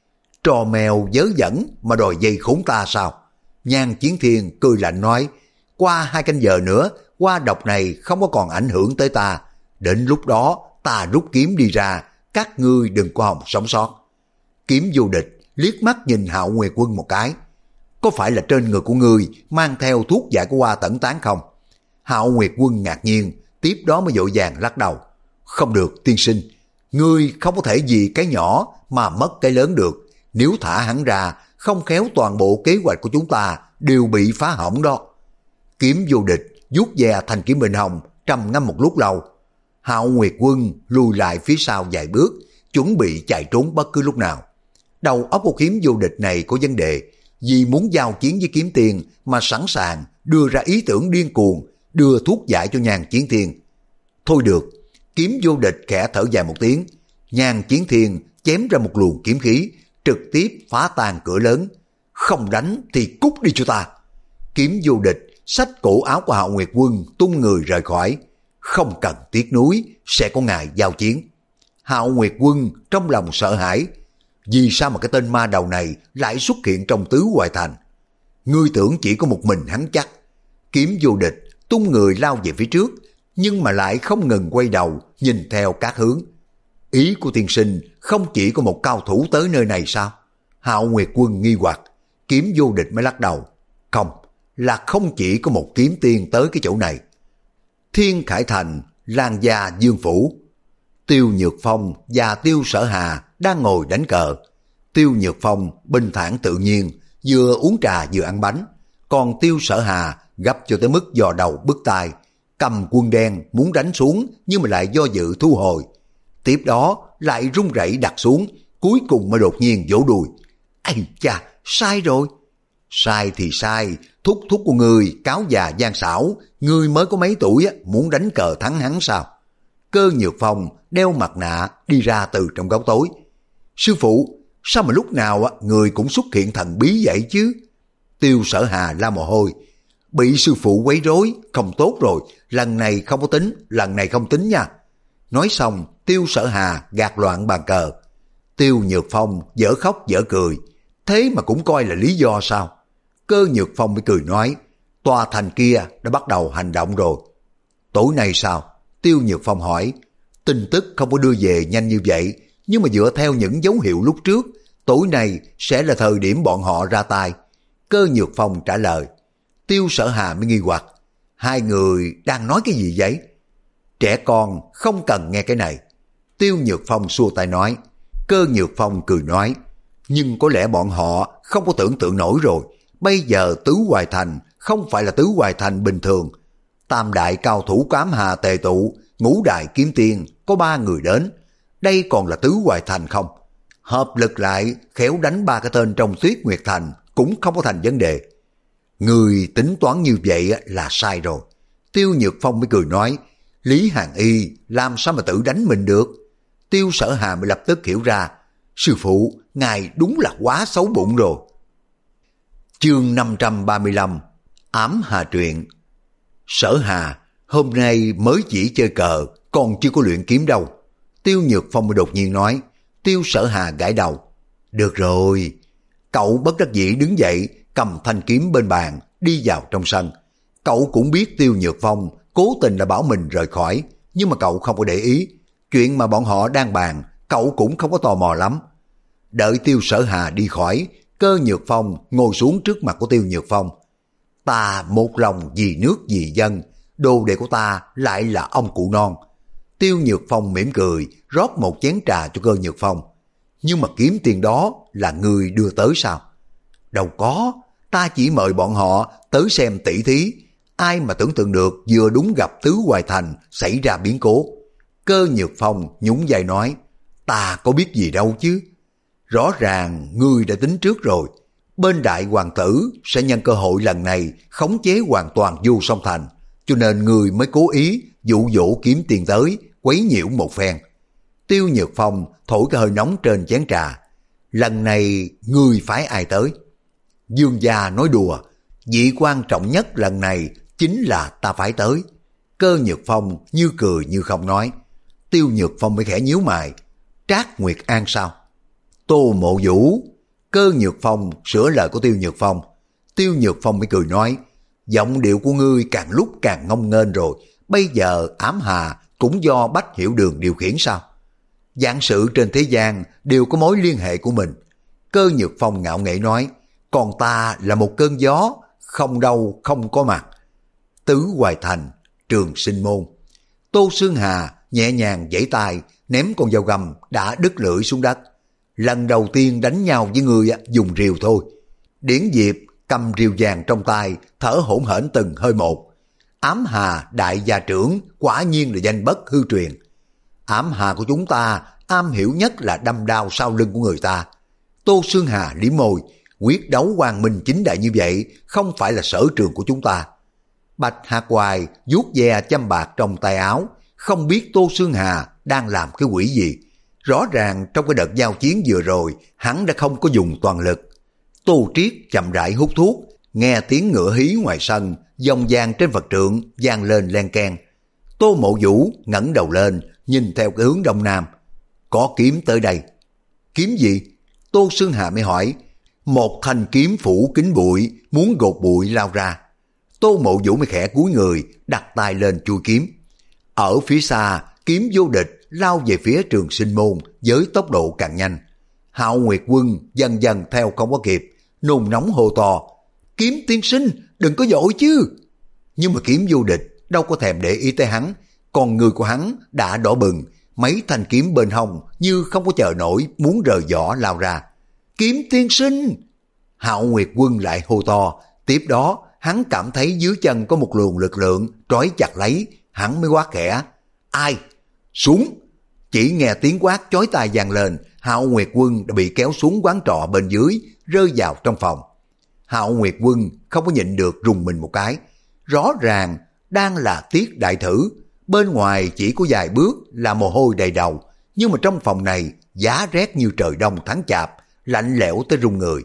Trò mèo dớ dẫn mà đòi dây khốn ta sao? Nhan Chiến Thiên cười lạnh nói, qua hai canh giờ nữa, hoa độc này không có còn ảnh hưởng tới ta. Đến lúc đó, ta rút kiếm đi ra, các ngươi đừng có hòng sống sót. Kiếm Vô Địch liếc mắt nhìn Hạo Nguyệt Quân một cái. Có phải là trên người của ngươi mang theo thuốc giải của hoa tẩn tán không? Hạo Nguyệt Quân ngạc nhiên, tiếp đó mới vội vàng lắc đầu. Không được tiên sinh, ngươi không có thể vì cái nhỏ mà mất cái lớn được. Nếu thả hắn ra, không khéo toàn bộ kế hoạch của chúng ta đều bị phá hỏng đó. Kiếm Vô Địch vuốt ve thanh kiếm bên hông, trầm ngâm một lúc lâu. Hạo Nguyệt Quân lùi lại phía sau vài bước, chuẩn bị chạy trốn bất cứ lúc nào. Đầu óc của Kiếm Vô Địch này có vấn đề, vì muốn giao chiến với kiếm tiền mà sẵn sàng đưa ra ý tưởng điên cuồng, đưa thuốc giải cho Nhan Chiến Thiên. Thôi được, Kiếm Vô Địch khẽ thở dài một tiếng, Nhan Chiến Thiên chém ra một luồng kiếm khí, trực tiếp phá tan cửa lớn. Không đánh thì cút đi cho ta. Kiếm Vô Địch xách cổ áo của Hạo Nguyệt Quân tung người rời khỏi. Không cần tiếc nuối, sẽ có ngày giao chiến. Hạo Nguyệt Quân trong lòng sợ hãi. Vì sao mà cái tên ma đầu này lại xuất hiện trong Tứ Hoài Thành? Ngươi tưởng chỉ có một mình hắn chắc? Kiếm Vô Địch tung người lao về phía trước, nhưng mà lại không ngừng quay đầu nhìn theo các hướng. Ý của tiên sinh không chỉ có một cao thủ tới nơi này sao? Hạo Nguyệt Quân nghi hoặc. Kiếm Vô Địch mới lắc đầu. Không, là không chỉ có một kiếm tiên tới cái chỗ này. Thiên Khải Thành, Lan Gia Dương Phủ. Tiêu Nhược Phong và Tiêu Sở Hà đang ngồi đánh cờ. Tiêu Nhược Phong bình thản tự nhiên, vừa uống trà vừa ăn bánh, còn Tiêu Sở Hà gấp cho tới mức giò đầu bứt tai, cầm quân đen muốn đánh xuống nhưng mà lại do dự thu hồi. Tiếp đó lại run rẩy đặt xuống, cuối cùng mới đột nhiên vỗ đùi. Ây cha, sai rồi. Sai thì sai, thúc thúc của người cáo già gian xảo, người mới có mấy tuổi muốn đánh cờ thắng hắn sao? Cơ Nhược Phong đeo mặt nạ đi ra từ trong góc tối. Sư phụ, sao mà lúc nào người cũng xuất hiện thần bí vậy chứ? Tiêu Sở Hà la mồ hôi. Bị sư phụ quấy rối, không tốt rồi, lần này không có tính, lần này không tính nha. Nói xong, Tiêu Sở Hà gạt loạn bàn cờ. Tiêu Nhược Phong dở khóc dở cười, thế mà cũng coi là lý do sao? Cơ Nhược Phong mới cười nói, tòa thành kia đã bắt đầu hành động rồi. Tối nay sao? Tiêu Nhược Phong hỏi. Tin tức không có đưa về nhanh như vậy, nhưng mà dựa theo những dấu hiệu lúc trước, tối nay sẽ là thời điểm bọn họ ra tay. Cơ Nhược Phong trả lời. Tiêu Sở Hà mới nghi hoặc, hai người đang nói cái gì vậy? Trẻ con không cần nghe cái này. Tiêu Nhược Phong xua tay nói. Cơ Nhược Phong cười nói, nhưng có lẽ bọn họ không có tưởng tượng nổi rồi. Bây giờ Tứ Hoài Thành không phải là Tứ Hoài Thành bình thường. Tam đại cao thủ Ám Hà tề tụ, ngũ đại kiếm tiên có ba người đến. Đây còn là Tứ Hoài Thành không? Hợp lực lại khéo đánh ba cái tên trong Tuyết Nguyệt Thành cũng không có thành vấn đề. Người tính toán như vậy là sai rồi. Tiêu Nhược Phong mới cười nói, Lý Hàn Y làm sao mà tự đánh mình được? Tiêu Sở Hà mới lập tức hiểu ra, sư phụ, ngài đúng là quá xấu bụng rồi. Chương năm trăm ba mươi lăm, Ám Hà Truyện. Sở Hà, hôm nay mới chỉ chơi cờ, còn chưa có luyện kiếm đâu. Tiêu Nhược Phong mới đột nhiên nói. Tiêu Sở Hà gãi đầu. Được rồi. Cậu bất đắc dĩ đứng dậy, cầm thanh kiếm bên bàn, đi vào trong sân. Cậu cũng biết Tiêu Nhược Phong cố tình là bảo mình rời khỏi, nhưng mà cậu không có để ý. Chuyện mà bọn họ đang bàn, cậu cũng không có tò mò lắm. Đợi Tiêu Sở Hà đi khỏi, Cơ Nhược Phong ngồi xuống trước mặt của Tiêu Nhược Phong. Ta một lòng vì nước vì dân, đồ đệ của ta lại là ông cụ non. Tiêu Nhược Phong mỉm cười, rót một chén trà cho Cơ Nhược Phong. Nhưng mà kiếm tiền đó là người đưa tới sao? Đâu có, ta chỉ mời bọn họ tới xem tỷ thí. Ai mà tưởng tượng được vừa đúng gặp Tứ Hoài Thành xảy ra biến cố. Cơ Nhược Phong nhún vai nói, ta có biết gì đâu chứ. Rõ ràng ngươi đã tính trước rồi. Bên đại hoàng tử sẽ nhân cơ hội lần này khống chế hoàn toàn Vô Song Thành, cho nên ngươi mới cố ý dụ dỗ kiếm tiền tới, quấy nhiễu một phen. Tiêu Nhược Phong thổi cái hơi nóng trên chén trà. Lần này ngươi phái ai tới? Dương gia nói đùa, vị quan trọng nhất lần này chính là ta phải tới. Cơ Nhược Phong như cười như không nói. Tiêu Nhược Phong mới khẽ nhíu mày. Trác Nguyệt An sao? Tô Mộ Vũ. Cơ Nhược Phong sửa lời của Tiêu Nhược Phong. Tiêu Nhược Phong mới cười nói, giọng điệu của ngươi càng lúc càng ngông nghênh rồi. Bây giờ Ám Hà cũng do Bách Hiểu Đường điều khiển sao? Vạn sự trên thế gian đều có mối liên hệ của mình. Cơ Nhược Phong ngạo nghễ nói, còn ta là một cơn gió, không đâu không có mặt. Tứ Hoài Thành, Trường Sinh Môn. Tô Sương Hà nhẹ nhàng giãy tay, ném con dao găm đã đứt lưỡi xuống đất. Lần đầu tiên đánh nhau với người dùng rìu thôi. Điển Diệp cầm rìu vàng trong tay, thở hổn hển từng hơi một. Ám Hà đại gia trưởng quả nhiên là danh bất hư truyền. Ám Hà của chúng ta am hiểu nhất là đâm đao sau lưng của người ta. Tô Sương Hà liếm môi, quyết đấu quang minh chính đại như vậy không phải là sở trường của chúng ta. Bạch Hạc Hoài vuốt ve châm bạc trong tay áo, không biết Tô Sương Hà đang làm cái quỷ gì. Rõ ràng trong cái đợt giao chiến vừa rồi, hắn đã không có dùng toàn lực. Tô Triết chậm rãi hút thuốc, nghe tiếng ngựa hí ngoài sân, dòng vàng trên vật trượng vang lên len keng. Tô Mộ Vũ ngẩng đầu lên, nhìn theo cái hướng đông nam. Có kiếm tới đây. Kiếm gì? Tô Sương Hà mới hỏi. Một thanh kiếm phủ kính bụi, muốn gột bụi lao ra. Tô Mộ Vũ mới khẽ cúi người, đặt tay lên chui kiếm. Ở phía xa, kiếm vô địch lao về phía Trường Sinh Môn với tốc độ càng nhanh. Hạo Nguyệt Quân dần dần theo không có kịp, nôn nóng hô to. Kiếm tiên sinh, đừng có dội chứ. Nhưng mà kiếm vô địch đâu có thèm để ý tới hắn, còn người của hắn đã đỏ bừng, mấy thanh kiếm bên hông như không có chờ nổi muốn rời vỏ lao ra. Kiếm tiên sinh! Hạo Nguyệt Quân lại hô to, tiếp đó hắn cảm thấy dưới chân có một luồng lực lượng trói chặt lấy, hắn mới quát khẽ, ai? Xuống! Chỉ nghe tiếng quát chói tai vang lên, Hạo Nguyệt Quân đã bị kéo xuống quán trọ bên dưới, rơi vào trong phòng. Hạo Nguyệt Quân không có nhịn được rùng mình một cái, rõ ràng đang là tiết đại thử, bên ngoài chỉ có vài bước là mồ hôi đầy đầu, nhưng mà trong phòng này giá rét như trời đông tháng chạp, lạnh lẽo tới run người.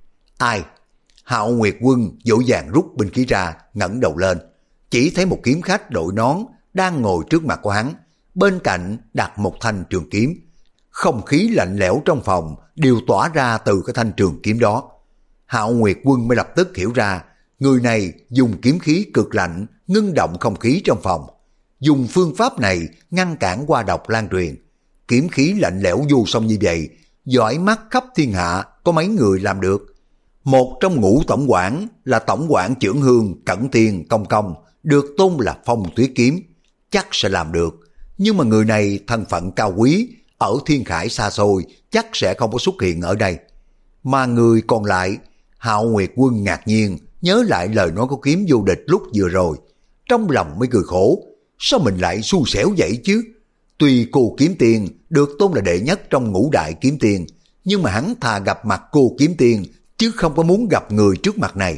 Ai? Hạo Nguyệt Quân vội vàng rút binh khí ra, ngẩng đầu lên, chỉ thấy một kiếm khách đội nón đang ngồi trước mặt của hắn, bên cạnh đặt một thanh trường kiếm. Không khí lạnh lẽo trong phòng đều tỏa ra từ cái thanh trường kiếm đó. Hạo Nguyệt Quân mới lập tức hiểu ra, người này dùng kiếm khí cực lạnh ngưng động không khí trong phòng. Dùng phương pháp này ngăn cản qua độc lan truyền. Kiếm khí lạnh lẽo vô song như vậy, giỏi mắt khắp thiên hạ có mấy người làm được. Một trong ngũ tổng quản là tổng quản Chưởng Hương Cẩn Tiên Công Công, được tôn là Phong Tuyết Kiếm, chắc sẽ làm được. Nhưng mà người này thân phận cao quý, ở thiên khải xa xôi, chắc sẽ không có xuất hiện ở đây. Mà người còn lại, Hạo Nguyệt Quân ngạc nhiên nhớ lại lời nói của Kiếm Vô Địch lúc vừa rồi, trong lòng mới cười khổ, sao mình lại xui xẻo vậy chứ? Tuy cô Kiếm Tiên được tôn là đệ nhất trong ngũ đại kiếm tiên, nhưng mà hắn thà gặp mặt cô Kiếm Tiên chứ không có muốn gặp người trước mặt này.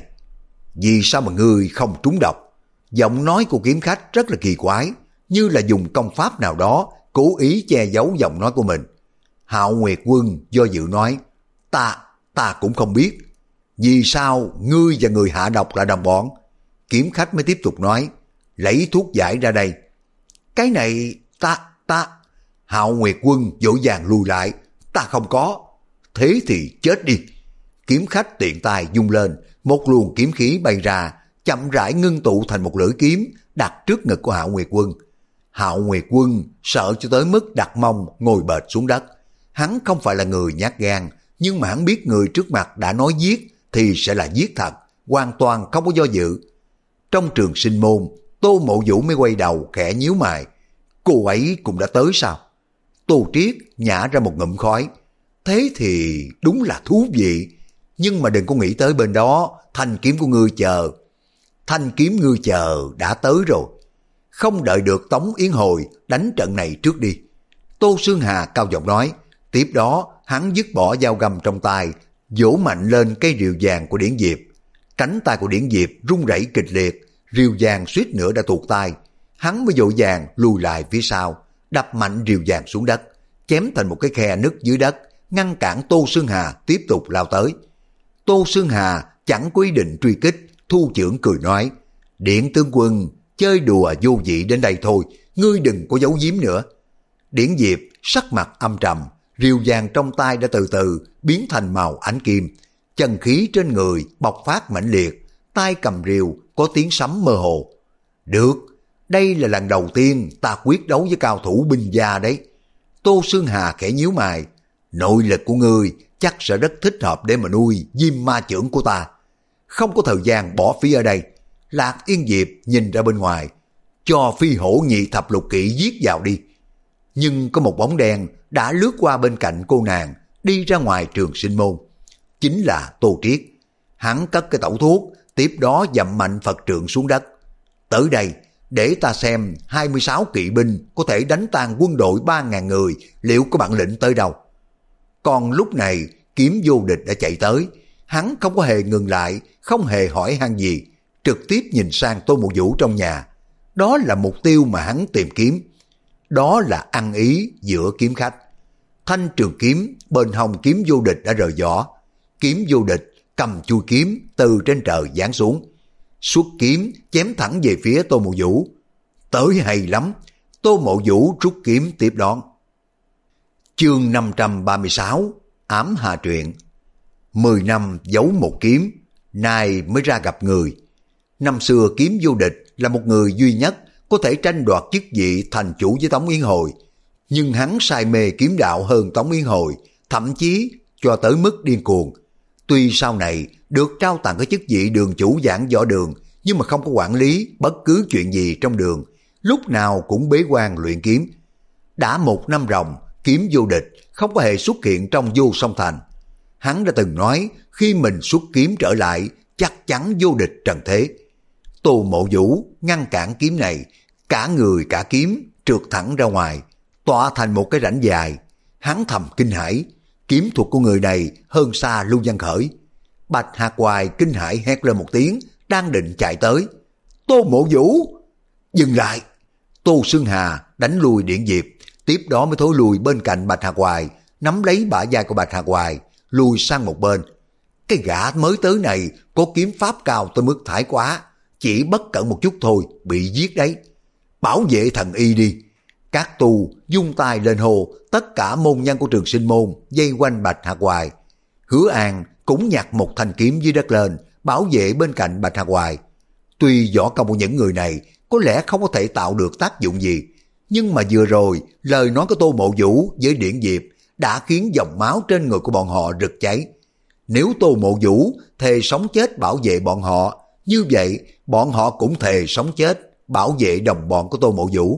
Vì sao mà ngươi không trúng độc? Giọng nói của kiếm khách rất là kỳ quái, như là dùng công pháp nào đó cố ý che giấu giọng nói của mình. Hạo Nguyệt Quân do dự nói, ta, ta cũng không biết. Vì sao ngươi và người hạ độc là đồng bọn? Kiếm khách mới tiếp tục nói, lấy thuốc giải ra đây. Cái này, ta, ta... Hạo Nguyệt Quân vội vàng lùi lại, ta không có. Thế thì chết đi. Kiếm khách tiện tay vung lên, một luồng kiếm khí bay ra, chậm rãi ngưng tụ thành một lưỡi kiếm đặt trước ngực của Hạo Nguyệt Quân. Hạo Nguyệt Quân sợ cho tới mức đặt mông ngồi bệt xuống đất. Hắn không phải là người nhát gan, nhưng mà hắn biết người trước mặt đã nói giết thì sẽ là giết thật, hoàn toàn không có do dự. Trong Trường Sinh Môn, Tô Mộ Vũ mới quay đầu khẽ nhíu mày. Cô ấy cũng đã tới sao? Tô Triết nhả ra một ngụm khói. Thế thì đúng là thú vị, nhưng mà đừng có nghĩ tới bên đó, thanh kiếm của ngươi chờ. Thanh kiếm ngươi chờ đã tới rồi. Không đợi được Tống Yến Hồi đánh trận này trước đi. Tô Xương Hà cao giọng nói. Tiếp đó hắn dứt bỏ dao găm trong tay, vỗ mạnh lên cây rìu vàng của Điển Diệp. Cánh tay của Điển Diệp rung rẩy kịch liệt, rìu vàng suýt nữa đã tuột tay. Hắn mới vội vàng lùi lại phía sau, đập mạnh rìu vàng xuống đất, chém thành một cái khe nứt dưới đất, ngăn cản Tô Xương Hà tiếp tục lao tới. Tô Xương Hà chẳng có ý định truy kích, thu chưởng cười nói, Điển tướng quân chơi đùa vô vị đến đây thôi, ngươi đừng có giấu giếm nữa. Điển Diệp sắc mặt âm trầm, rìu vàng trong tay đã từ từ biến thành màu ánh kim, chân khí trên người bộc phát mãnh liệt, tay cầm rìu có tiếng sấm mơ hồ. Được, đây là lần đầu tiên ta quyết đấu với cao thủ binh gia đấy. Tô Xương Hà khẽ nhíu mày, nội lực của ngươi chắc sẽ rất thích hợp để mà nuôi Diêm Ma Chưởng của ta. Không có thời gian bỏ phí ở đây. Lạc Yên Diệp nhìn ra bên ngoài, cho phi hổ nhị thập lục kỵ giết vào đi. Nhưng có một bóng đen đã lướt qua bên cạnh cô nàng, đi ra ngoài Trường Sinh Môn. Chính là Tô Triết. Hắn cất cái tẩu thuốc, tiếp đó dậm mạnh Phật trượng xuống đất. Tới đây, để ta xem hai mươi sáu kỵ binh có thể đánh tan quân đội ba ngàn người, liệu có bản lĩnh tới đâu. Còn lúc này, Kiếm Vô Địch đã chạy tới. Hắn không có hề ngừng lại, không hề hỏi han gì, trực tiếp nhìn sang Tô Mộ Vũ trong nhà. Đó là mục tiêu mà hắn tìm kiếm. Đó là ăn ý giữa kiếm khách. Thanh trường kiếm bên hông Kiếm Vô Địch đã rời vỏ. Kiếm Vô Địch cầm chui kiếm từ trên trời giáng xuống, xuất kiếm chém thẳng về phía Tô Mộ Vũ. Tới hay lắm. Tô Mộ Vũ rút kiếm tiếp đón. Chương năm trăm ba mươi sáu, Ám Hà Truyện. Mười năm giấu một kiếm, nay mới ra gặp người. Năm xưa Kiếm Vô Địch là một người duy nhất có thể tranh đoạt chức vị thành chủ với Tống Yến Hồi, nhưng hắn say mê kiếm đạo hơn Tống Yến Hồi, thậm chí cho tới mức điên cuồng. Tuy sau này được trao tặng cái chức vị đường chủ giảng võ đường, nhưng mà không có quản lý bất cứ chuyện gì trong đường, lúc nào cũng bế quan luyện kiếm. Đã một năm ròng, Kiếm Vô Địch không có hề xuất hiện trong Vô Song Thành. Hắn đã từng nói khi mình xuất kiếm trở lại chắc chắn vô địch trần thế. Tô Mộ Vũ ngăn cản kiếm này, cả người cả kiếm trượt thẳng ra ngoài, tọa thành một cái rãnh dài. Hắn thầm kinh hãi, kiếm thuật của người này hơn xa Lưu Văn Khởi. Bạch Hạc Hoài kinh hãi hét lên một tiếng, đang định chạy tới. Tô Mộ Vũ! Dừng lại! Tô Xương Hà đánh lùi Điện Diệp, tiếp đó mới thối lùi bên cạnh Bạch Hạc Hoài, nắm lấy bả vai của Bạch Hạc Hoài, lùi sang một bên. Cái gã mới tới này có kiếm pháp cao tới mức thái quá, chỉ bất cẩn một chút thôi bị giết đấy. Bảo vệ thần y đi. Các tu dung tay lên hồ, tất cả môn nhân của Trường Sinh môn dây quanh Bạch Hạc Hoài. Hứa An cũng nhặt một thanh kiếm dưới đất lên, bảo vệ bên cạnh Bạch Hạc Hoài. Tuy võ công của những người này có lẽ không có thể tạo được tác dụng gì, nhưng mà vừa rồi lời nói của Tô Mộ Vũ với Điển Diệp đã khiến dòng máu trên người của bọn họ rực cháy. Nếu Tô Mộ Vũ thề sống chết bảo vệ bọn họ, như vậy bọn họ cũng thề sống chết bảo vệ đồng bọn của Tô Mộ Vũ.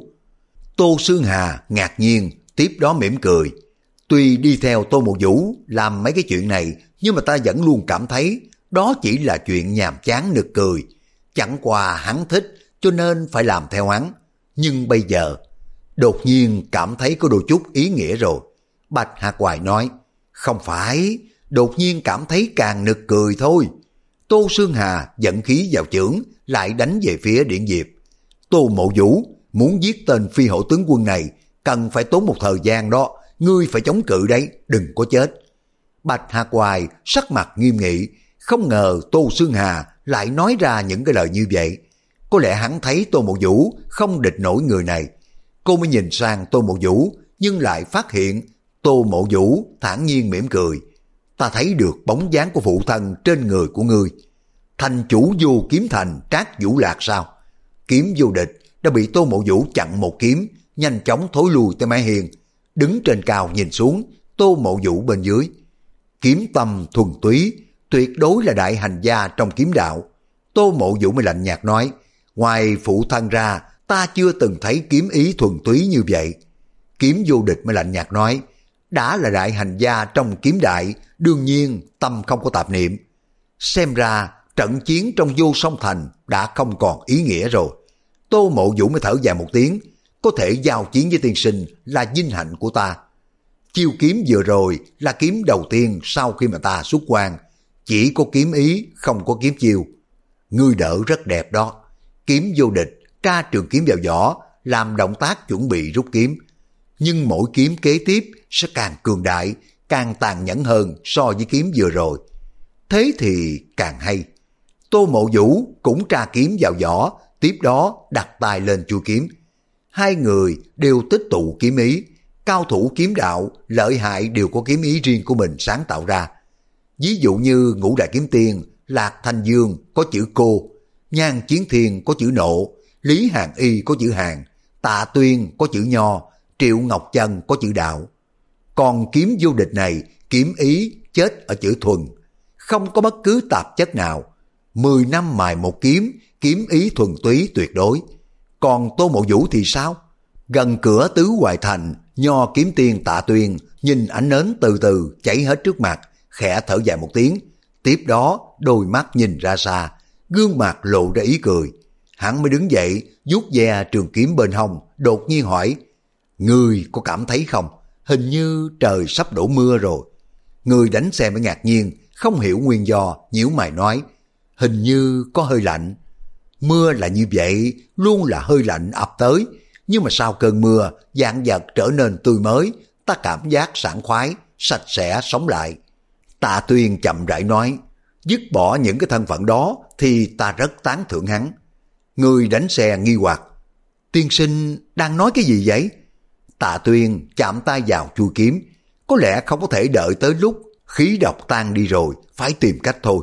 Tô Xương Hà ngạc nhiên, tiếp đó mỉm cười. Tuy đi theo Tô Mộ Vũ làm mấy cái chuyện này, nhưng mà ta vẫn luôn cảm thấy đó chỉ là chuyện nhàm chán nực cười. Chẳng qua hắn thích cho nên phải làm theo hắn. Nhưng bây giờ đột nhiên cảm thấy có đôi chút ý nghĩa rồi. Bạch Hạc Hoài nói, không phải, đột nhiên cảm thấy càng nực cười thôi. Tô Xương Hà dẫn khí vào chưởng, lại đánh về phía Điện Diệp. Tô Mộ Vũ muốn giết tên phi hổ tướng quân này, cần phải tốn một thời gian đó, ngươi phải chống cự đấy, đừng có chết. Bạch Hạc Hoài sắc mặt nghiêm nghị, không ngờ Tô Xương Hà lại nói ra những cái lời như vậy. Có lẽ hắn thấy Tô Mộ Vũ không địch nổi người này. Cô mới nhìn sang Tô Mộ Vũ, nhưng lại phát hiện Tô Mộ Vũ thản nhiên mỉm cười. Ta thấy được bóng dáng của phụ thân trên người của ngươi. Thành chủ vô kiếm thành Trác Vũ Lạc sao? Kiếm vô địch đã bị Tô Mộ Vũ chặn một kiếm, nhanh chóng thối lùi tới mái hiên. Đứng trên cao nhìn xuống, Tô Mộ Vũ bên dưới. Kiếm tâm thuần túy, tuyệt đối là đại hành gia trong kiếm đạo. Tô Mộ Vũ mới lạnh nhạt nói, ngoài phụ thân ra, ta chưa từng thấy kiếm ý thuần túy như vậy. Kiếm vô địch mới lạnh nhạt nói, đã là đại hành gia trong kiếm đại, đương nhiên tâm không có tạp niệm. Xem ra trận chiến trong Vô Song Thành đã không còn ý nghĩa rồi. Tô Mộ Vũ mới thở dài một tiếng, có thể giao chiến với tiên sinh là vinh hạnh của ta. Chiêu kiếm vừa rồi là kiếm đầu tiên sau khi mà ta xuất quan, chỉ có kiếm ý không có kiếm chiêu. Ngươi đỡ rất đẹp đó. Kiếm vô địch, tra trường kiếm vào vỏ, làm động tác chuẩn bị rút kiếm. Nhưng mỗi kiếm kế tiếp sẽ càng cường đại, càng tàn nhẫn hơn so với kiếm vừa rồi. Thế thì càng hay. Tô Mộ Vũ cũng tra kiếm vào vỏ, tiếp đó đặt tay lên chuôi kiếm. Hai người đều tích tụ kiếm ý. Cao thủ kiếm đạo lợi hại đều có kiếm ý riêng của mình sáng tạo ra. Ví dụ như Ngũ Đại Kiếm Tiên Lạc Thanh Dương có chữ cô, Nhan Chiến Thiên có chữ nộ, Lý Hàng Y có chữ hàng, Tạ Tuyên có chữ nho, Triệu Ngọc Chân có chữ đạo. Còn kiếm vô địch này, kiếm ý chết ở chữ thuần, không có bất cứ tạp chất nào. Mười năm mài một kiếm, kiếm ý thuần túy tuyệt đối. Còn Tô Mộ Vũ thì sao? Gần cửa Tứ Hoài Thành, Nho Kiếm Tiên Tạ Tuyên nhìn ánh nến từ từ chảy hết trước mặt, khẽ thở dài một tiếng. Tiếp đó đôi mắt nhìn ra xa, gương mặt lộ ra ý cười. Hắn mới đứng dậy, vuốt ve trường kiếm bên hông, đột nhiên hỏi, ngươi có cảm thấy không? Hình như trời sắp đổ mưa rồi. Người đánh xe mới ngạc nhiên, không hiểu nguyên do, nhíu mày nói, hình như có hơi lạnh. Mưa là như vậy, luôn là hơi lạnh ập tới, nhưng mà sau cơn mưa, vạn vật trở nên tươi mới, ta cảm giác sảng khoái, sạch sẽ sống lại. Tạ Tuyên chậm rãi nói, dứt bỏ những cái thân phận đó thì ta rất tán thưởng hắn. Người đánh xe nghi hoặc, tiên sinh đang nói cái gì vậy? Tạ Tuyên chạm tay vào chuôi kiếm, có lẽ không có thể đợi tới lúc khí độc tan đi rồi, phải tìm cách thôi.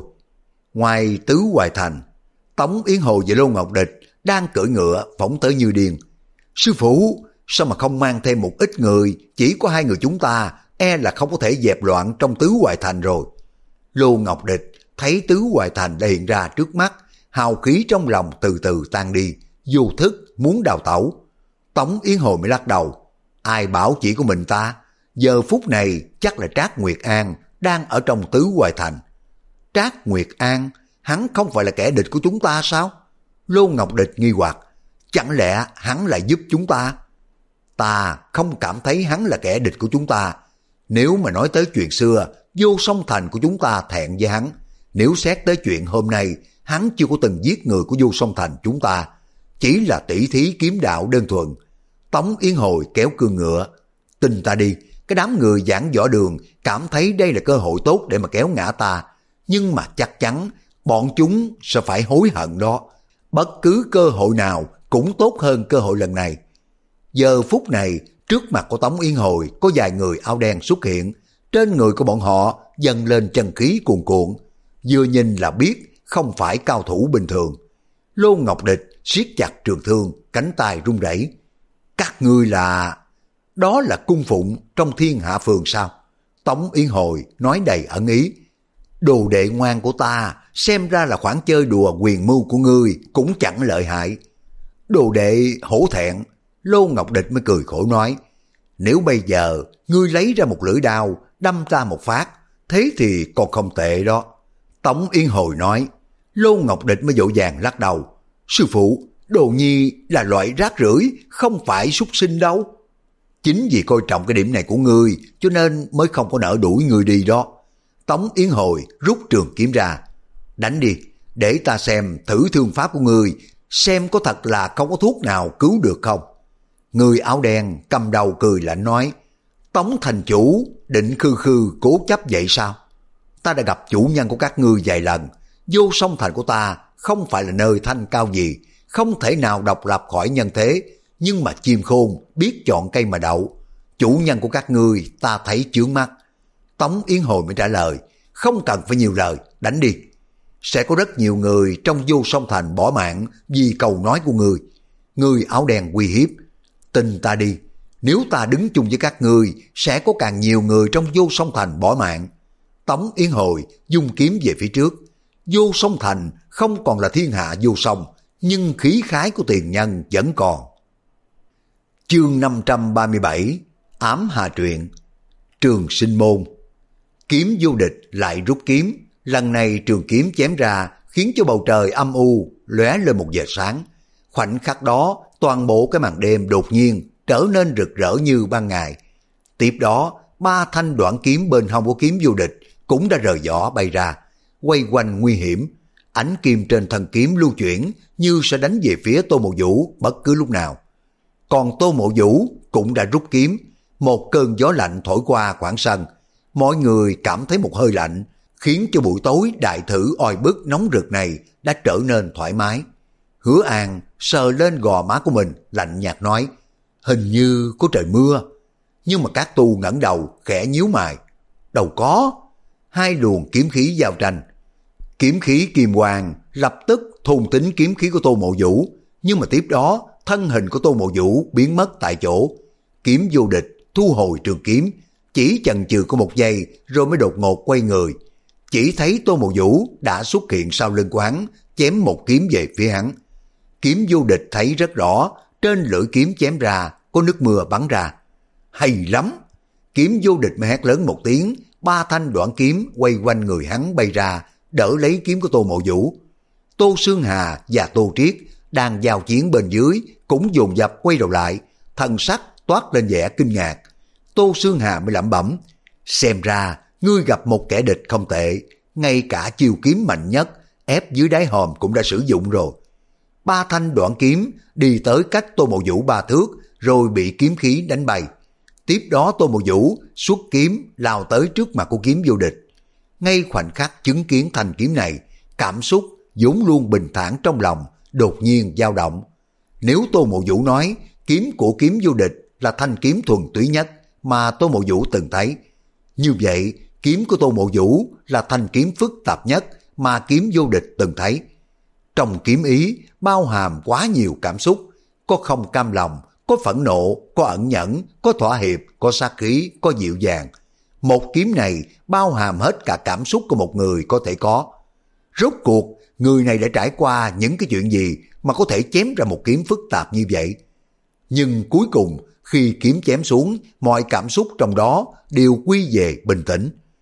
Ngoài Tứ Hoài Thành, Tống Yến Hồ và Lô Ngọc Địch đang cưỡi ngựa phóng tới như điên. Sư phụ, sao mà không mang thêm một ít người, chỉ có hai người chúng ta, e là không có thể dẹp loạn trong Tứ Hoài Thành rồi. Lô Ngọc Địch thấy Tứ Hoài Thành đã hiện ra trước mắt, hào khí trong lòng từ từ tan đi, vô thức muốn đào tẩu. Tống Yến Hồ mới lắc đầu, ai bảo chỉ của mình ta, giờ phút này chắc là Trác Nguyệt An đang ở trong Tứ Hoài Thành. Trác Nguyệt An, hắn không phải là kẻ địch của chúng ta sao? Lô Ngọc Địch nghi hoặc, chẳng lẽ hắn lại giúp chúng ta? Ta không cảm thấy hắn là kẻ địch của chúng ta. Nếu mà nói tới chuyện xưa, Vô Song Thành của chúng ta thẹn với hắn. Nếu xét tới chuyện hôm nay, hắn chưa có từng giết người của Vô Song Thành chúng ta. Chỉ là tỷ thí kiếm đạo đơn thuần. Tống Yến Hồi kéo cương ngựa. Tin ta đi, cái đám người giảng võ đường cảm thấy đây là cơ hội tốt để mà kéo ngã ta. Nhưng mà chắc chắn bọn chúng sẽ phải hối hận đó. Bất cứ cơ hội nào cũng tốt hơn cơ hội lần này. Giờ phút này, trước mặt của Tống Yến Hồi có vài người áo đen xuất hiện. Trên người của bọn họ dâng lên chân khí cuồn cuộn. Vừa nhìn là biết không phải cao thủ bình thường. Lô Ngọc Địch siết chặt trường thương, cánh tay run rẩy. Các ngươi là... Đó là cung phụng trong Thiên Hạ Phường sao? Tống Yến Hồi nói đầy ẩn ý. Đồ đệ ngoan của ta, xem ra là khoản chơi đùa quyền mưu của ngươi cũng chẳng lợi hại. Đồ đệ hổ thẹn. Lô Ngọc Địch mới cười khổ nói, nếu bây giờ ngươi lấy ra một lưỡi đao đâm ta một phát, thế thì còn không tệ đó. Tống Yến Hồi nói. Lô Ngọc Địch mới vội vàng lắc đầu, sư phụ, Đồ Nhi là loại rác rưởi, không phải súc sinh đâu. Chính vì coi trọng cái điểm này của ngươi cho nên mới không có nỡ đuổi ngươi đi đó. Tống Yến Hồi rút trường kiếm ra. Đánh đi, để ta xem thử thương pháp của ngươi, xem có thật là không có thuốc nào cứu được không. Người áo đen cầm đầu cười lạnh nói, Tống thành chủ định khư khư cố chấp vậy sao? Ta đã gặp chủ nhân của các ngươi vài lần. Vô Song Thành của ta không phải là nơi thanh cao gì, không thể nào độc lập khỏi nhân thế. Nhưng mà chim khôn biết chọn cây mà đậu. Chủ nhân của các ngươi ta thấy chướng mắt. Tống Yến Hồi mới trả lời, không cần phải nhiều lời, đánh đi. Sẽ có rất nhiều người trong Vô Song Thành bỏ mạng vì câu nói của ngươi. Ngươi áo đen uy hiếp. Tin ta đi, nếu ta đứng chung với các ngươi, sẽ có càng nhiều người trong Vô Song Thành bỏ mạng. Tống Yến Hồi dung kiếm về phía trước. Vô Song Thành không còn là thiên hạ vô song, nhưng khí khái của tiền nhân vẫn còn. Chương năm trăm ba mươi bảy, Ám Hà Truyện. Trường Sinh Môn. Kiếm vô địch lại rút kiếm. Lần này trường kiếm chém ra khiến cho bầu trời âm u lóe lên một vệt sáng. Khoảnh khắc đó, toàn bộ cái màn đêm đột nhiên trở nên rực rỡ như ban ngày. Tiếp đó, ba thanh đoạn kiếm bên hông của kiếm vô địch cũng đã rời vỏ bay ra, quay quanh nguy hiểm. Ánh kim trên thân kiếm lưu chuyển như sẽ đánh về phía Tô Mộ Vũ bất cứ lúc nào. Còn Tô Mộ Vũ cũng đã rút kiếm. Một cơn gió lạnh thổi qua khoảng sân. Mọi người cảm thấy một hơi lạnh, khiến cho buổi tối đại thử oi bức nóng rực này đã trở nên thoải mái. Hứa An sờ lên gò má của mình, lạnh nhạt nói, hình như có trời mưa. Nhưng mà các tu ngẩng đầu khẽ nhíu mày. Đâu có. Hai luồng kiếm khí giao tranh. Kiếm khí kim hoàng lập tức thôn tính kiếm khí của Tô Mộ Vũ. Nhưng mà tiếp đó thân hình của Tô Mộ Vũ biến mất tại chỗ. Kiếm vô địch thu hồi trường kiếm, chỉ chần chừ có một giây rồi mới đột ngột quay người. Chỉ thấy Tô Mộ Vũ đã xuất hiện sau lưng của hắn, chém một kiếm về phía hắn. Kiếm vô địch thấy rất rõ, trên lưỡi kiếm chém ra có nước mưa bắn ra. Hay lắm! Kiếm vô địch mới hét lớn một tiếng, ba thanh đoạn kiếm quay quanh người hắn bay ra, đỡ lấy kiếm của Tô Mộ Vũ. Tô Sương Hà và Tô Triết đang giao chiến bên dưới cũng dồn dập quay đầu lại, thần sắc toát lên vẻ kinh ngạc. Tô Sương Hà mới lẩm bẩm, xem ra ngươi gặp một kẻ địch không tệ, ngay cả chiêu kiếm mạnh nhất ép dưới đáy hòm cũng đã sử dụng rồi. Ba thanh đoạn kiếm đi tới cách Tô Mộ Vũ ba thước rồi bị kiếm khí đánh bay. Tiếp đó Tô Mộ Vũ xuất kiếm lao tới trước mặt của kiếm vô địch. Ngay khoảnh khắc chứng kiến thanh kiếm này, cảm xúc vốn luôn bình thản trong lòng đột nhiên dao động. Nếu Tô Mộ Vũ nói kiếm của kiếm vô địch là thanh kiếm thuần túy nhất mà Tô Mộ Vũ từng thấy, như vậy kiếm của Tô Mộ Vũ là thanh kiếm phức tạp nhất mà kiếm vô địch từng thấy. Trong kiếm ý bao hàm quá nhiều cảm xúc, có không cam lòng, có phẫn nộ, có ẩn nhẫn, có thỏa hiệp, có sát khí, có dịu dàng. Một kiếm này bao hàm hết cả cảm xúc của một người có thể có. Rốt cuộc, người này đã trải qua những cái chuyện gì mà có thể chém ra một kiếm phức tạp như vậy? Nhưng cuối cùng, khi kiếm chém xuống, mọi cảm xúc trong đó đều quy về bình tĩnh.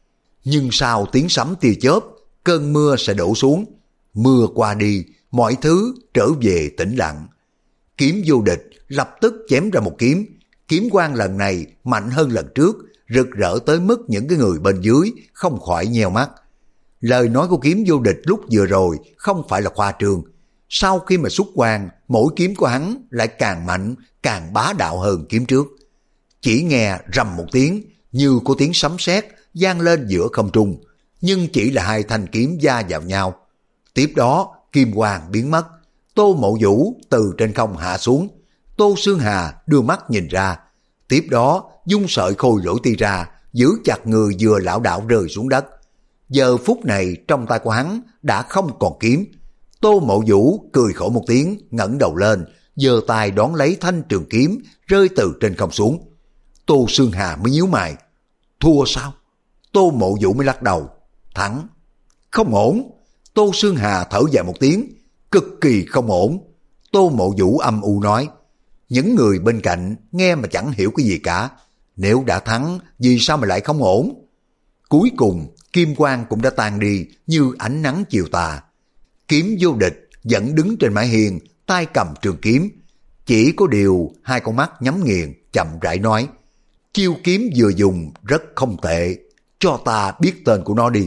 Nhưng sau tiếng sấm tia chớp, cơn mưa sẽ đổ xuống. Mưa qua đi, mọi thứ trở về tĩnh lặng. Kiếm vô địch lập tức chém ra một kiếm. Kiếm quang lần này mạnh hơn lần trước, rực rỡ tới mức những cái người bên dưới không khỏi nheo mắt. Lời nói của kiếm vô địch lúc vừa rồi không phải là khoa trương. Sau khi mà xuất quang, mỗi kiếm của hắn lại càng mạnh, càng bá đạo hơn kiếm trước. Chỉ nghe rầm một tiếng, như có tiếng sấm sét vang lên giữa không trung, nhưng chỉ là hai thanh kiếm va vào nhau. Tiếp đó, kim quang biến mất, Tô Mộ Vũ từ trên không hạ xuống. Tô Xương Hà đưa mắt nhìn ra, tiếp đó dung sợi khôi lỗi ti ra, giữ chặt người vừa lảo đảo rơi xuống đất. Giờ phút này trong tay của hắn đã không còn kiếm. Tô Mộ Vũ cười khổ một tiếng, ngẩng đầu lên, giơ tay đón lấy thanh trường kiếm rơi từ trên không xuống. Tô Xương Hà mới nhíu mày. Thua sao? Tô Mộ Vũ mới lắc đầu. Thắng. Không ổn. Tô Xương Hà thở dài một tiếng. Cực kỳ không ổn. Tô Mộ Vũ âm u nói. Những người bên cạnh nghe mà chẳng hiểu cái gì cả. Nếu đã thắng, vì sao mà lại không ổn? Cuối cùng, kim quang cũng đã tan đi như ánh nắng chiều tà. Kiếm vô địch vẫn đứng trên mái hiên, tay cầm trường kiếm. Chỉ có điều hai con mắt nhắm nghiền, chậm rãi nói. Chiêu kiếm vừa dùng rất không tệ, cho ta biết tên của nó đi.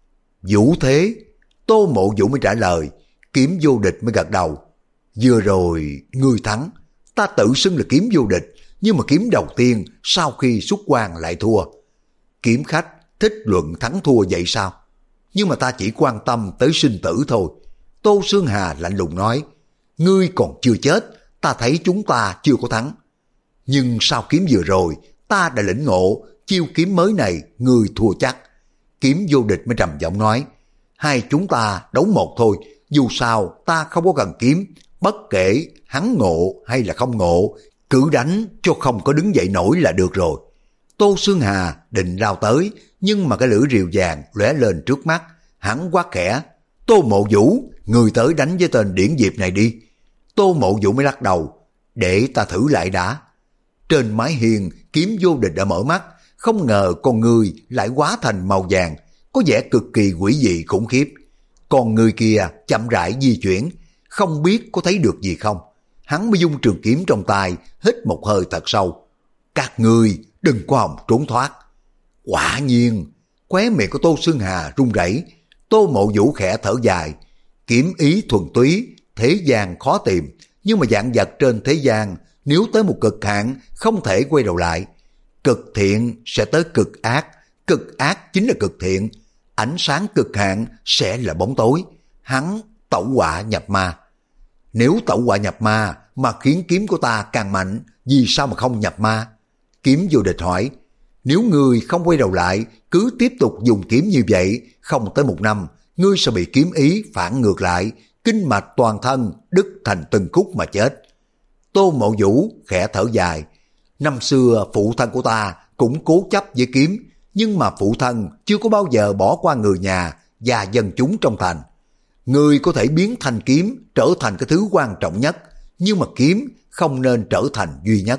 Vũ Thế. Tô Mộ Vũ mới trả lời. Kiếm vô địch mới gật đầu. Vừa rồi ngươi thắng, ta tự xưng là kiếm vô địch, nhưng mà kiếm đầu tiên sau khi xuất quan lại thua. Kiếm khách thích luận thắng thua vậy sao? Nhưng mà ta chỉ quan tâm tới sinh tử thôi. Tô Xương Hà lạnh lùng nói. Ngươi còn chưa chết, ta thấy chúng ta chưa có thắng. Nhưng sau kiếm vừa rồi, ta đã lĩnh ngộ, chiêu kiếm mới này ngươi thua chắc. Kiếm vô địch mới trầm giọng nói. Hai chúng ta đấu một thôi, dù sao ta không có cần kiếm, bất kể hắn ngộ hay là không ngộ, cứ đánh cho không có đứng dậy nổi là được rồi. Tô Xương Hà định lao tới, nhưng mà cái lưỡi rìu vàng lóe lên trước mắt, hắn quát khẽ. Tô Mộ Vũ, người tới đánh với tên điển diệp này đi. Tô Mộ Vũ mới lắc đầu. Để ta thử lại đã. Trên mái hiên, kiếm vô địch đã mở mắt, không ngờ con người lại hóa thành màu vàng, có vẻ cực kỳ quỷ dị khủng khiếp. Còn người kia chậm rãi di chuyển, không biết có thấy được gì không. Hắn mới dung trường kiếm trong tay, hít một hơi thật sâu. Các ngươi đừng có hòng trốn thoát. Quả nhiên, khóe miệng của Tô Xương Hà run rẩy. Tô Mộ Vũ khẽ thở dài. Kiếm ý thuần túy, thế gian khó tìm, nhưng mà dạng vật trên thế gian nếu tới một cực hạn không thể quay đầu lại. Cực thiện sẽ tới cực ác, cực ác chính là cực thiện. Ánh sáng cực hạn sẽ là bóng tối. Hắn tẩu hỏa nhập ma. Nếu tẩu hỏa nhập ma mà khiến kiếm của ta càng mạnh, vì sao mà không nhập ma? Kiếm vô địch hỏi. Nếu ngươi không quay đầu lại, cứ tiếp tục dùng kiếm như vậy, không tới một năm, ngươi sẽ bị kiếm ý phản ngược lại, kinh mạch toàn thân đứt thành từng khúc mà chết. Tô Mộ Vũ khẽ thở dài. Năm xưa phụ thân của ta cũng cố chấp với kiếm, nhưng mà phụ thân chưa có bao giờ bỏ qua người nhà và dân chúng trong thành. Ngươi có thể biến thanh kiếm trở thành cái thứ quan trọng nhất, nhưng mà kiếm không nên trở thành duy nhất.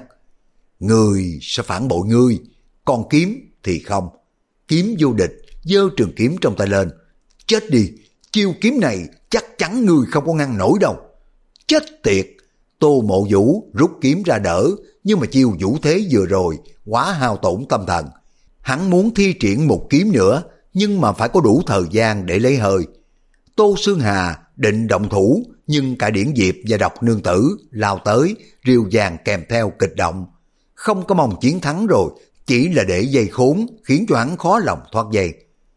Ngươi sẽ phản bội ngươi, còn kiếm thì không. Kiếm vô địch giơ trường kiếm trong tay lên. Chết đi, chiêu kiếm này chắc chắn ngươi không có ngăn nổi đâu. Chết tiệt. Tô Mộ Vũ rút kiếm ra đỡ, nhưng mà chiêu Vũ Thế vừa rồi quá hao tổn tâm thần. Hắn muốn thi triển một kiếm nữa, nhưng mà phải có đủ thời gian để lấy hơi. Tô Xương Hà định động thủ, nhưng cả Điển Diệp và Độc Nương Tử lao tới, rìu vàng kèm theo kịch động. Không có mong chiến thắng rồi, chỉ là để dây khốn, khiến cho hắn khó lòng thoát dây.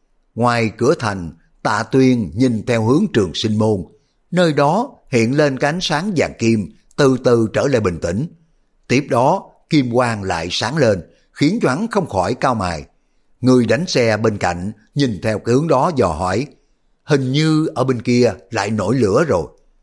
Ngoài cửa thành, Tạ Tuyên nhìn theo hướng Trường Sinh Môn. Nơi đó hiện lên cái ánh sáng vàng kim, từ từ trở lại bình tĩnh. Tiếp đó, kim quang lại sáng lên, khiến cho hắn không khỏi cau mày. Người đánh xe bên cạnh nhìn theo cái hướng đó dò hỏi. Hình như ở bên kia lại nổi lửa rồi.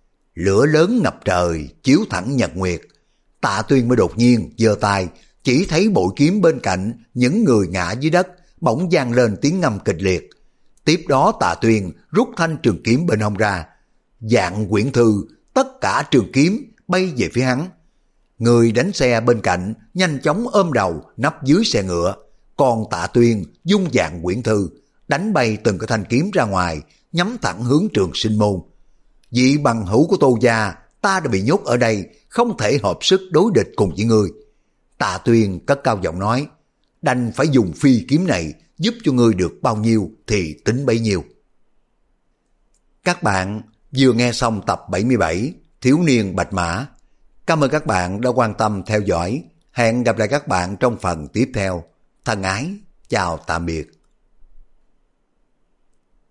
Lửa lớn ngập trời, chiếu thẳng nhật nguyệt. Tạ Tuyên mới đột nhiên giơ tay, chỉ thấy bội kiếm bên cạnh những người ngã dưới đất, bỗng vang lên tiếng ngâm kịch liệt. Tiếp đó Tạ Tuyên rút thanh trường kiếm bên hông ra. Dạng quyển thư, tất cả trường kiếm bay về phía hắn. Người đánh xe bên cạnh nhanh chóng ôm đầu nấp dưới xe ngựa, còn Tạ Tuyên dung dạng quyển thư, đánh bay từng cái thanh kiếm ra ngoài, nhắm thẳng hướng Trường Sinh môn. Vị bằng hữu của Tô gia, ta đã bị nhốt ở đây, không thể hợp sức đối địch cùng với ngươi. Tạ Tuyên cất cao giọng nói, đành phải dùng phi kiếm này giúp cho ngươi được bao nhiêu thì tính bấy nhiêu. Các bạn vừa nghe xong tập bảy mươi bảy Thiếu niên Bạch Mã. Cảm ơn các bạn đã quan tâm theo dõi. Hẹn gặp lại các bạn trong phần tiếp theo. Thân ái, chào tạm biệt.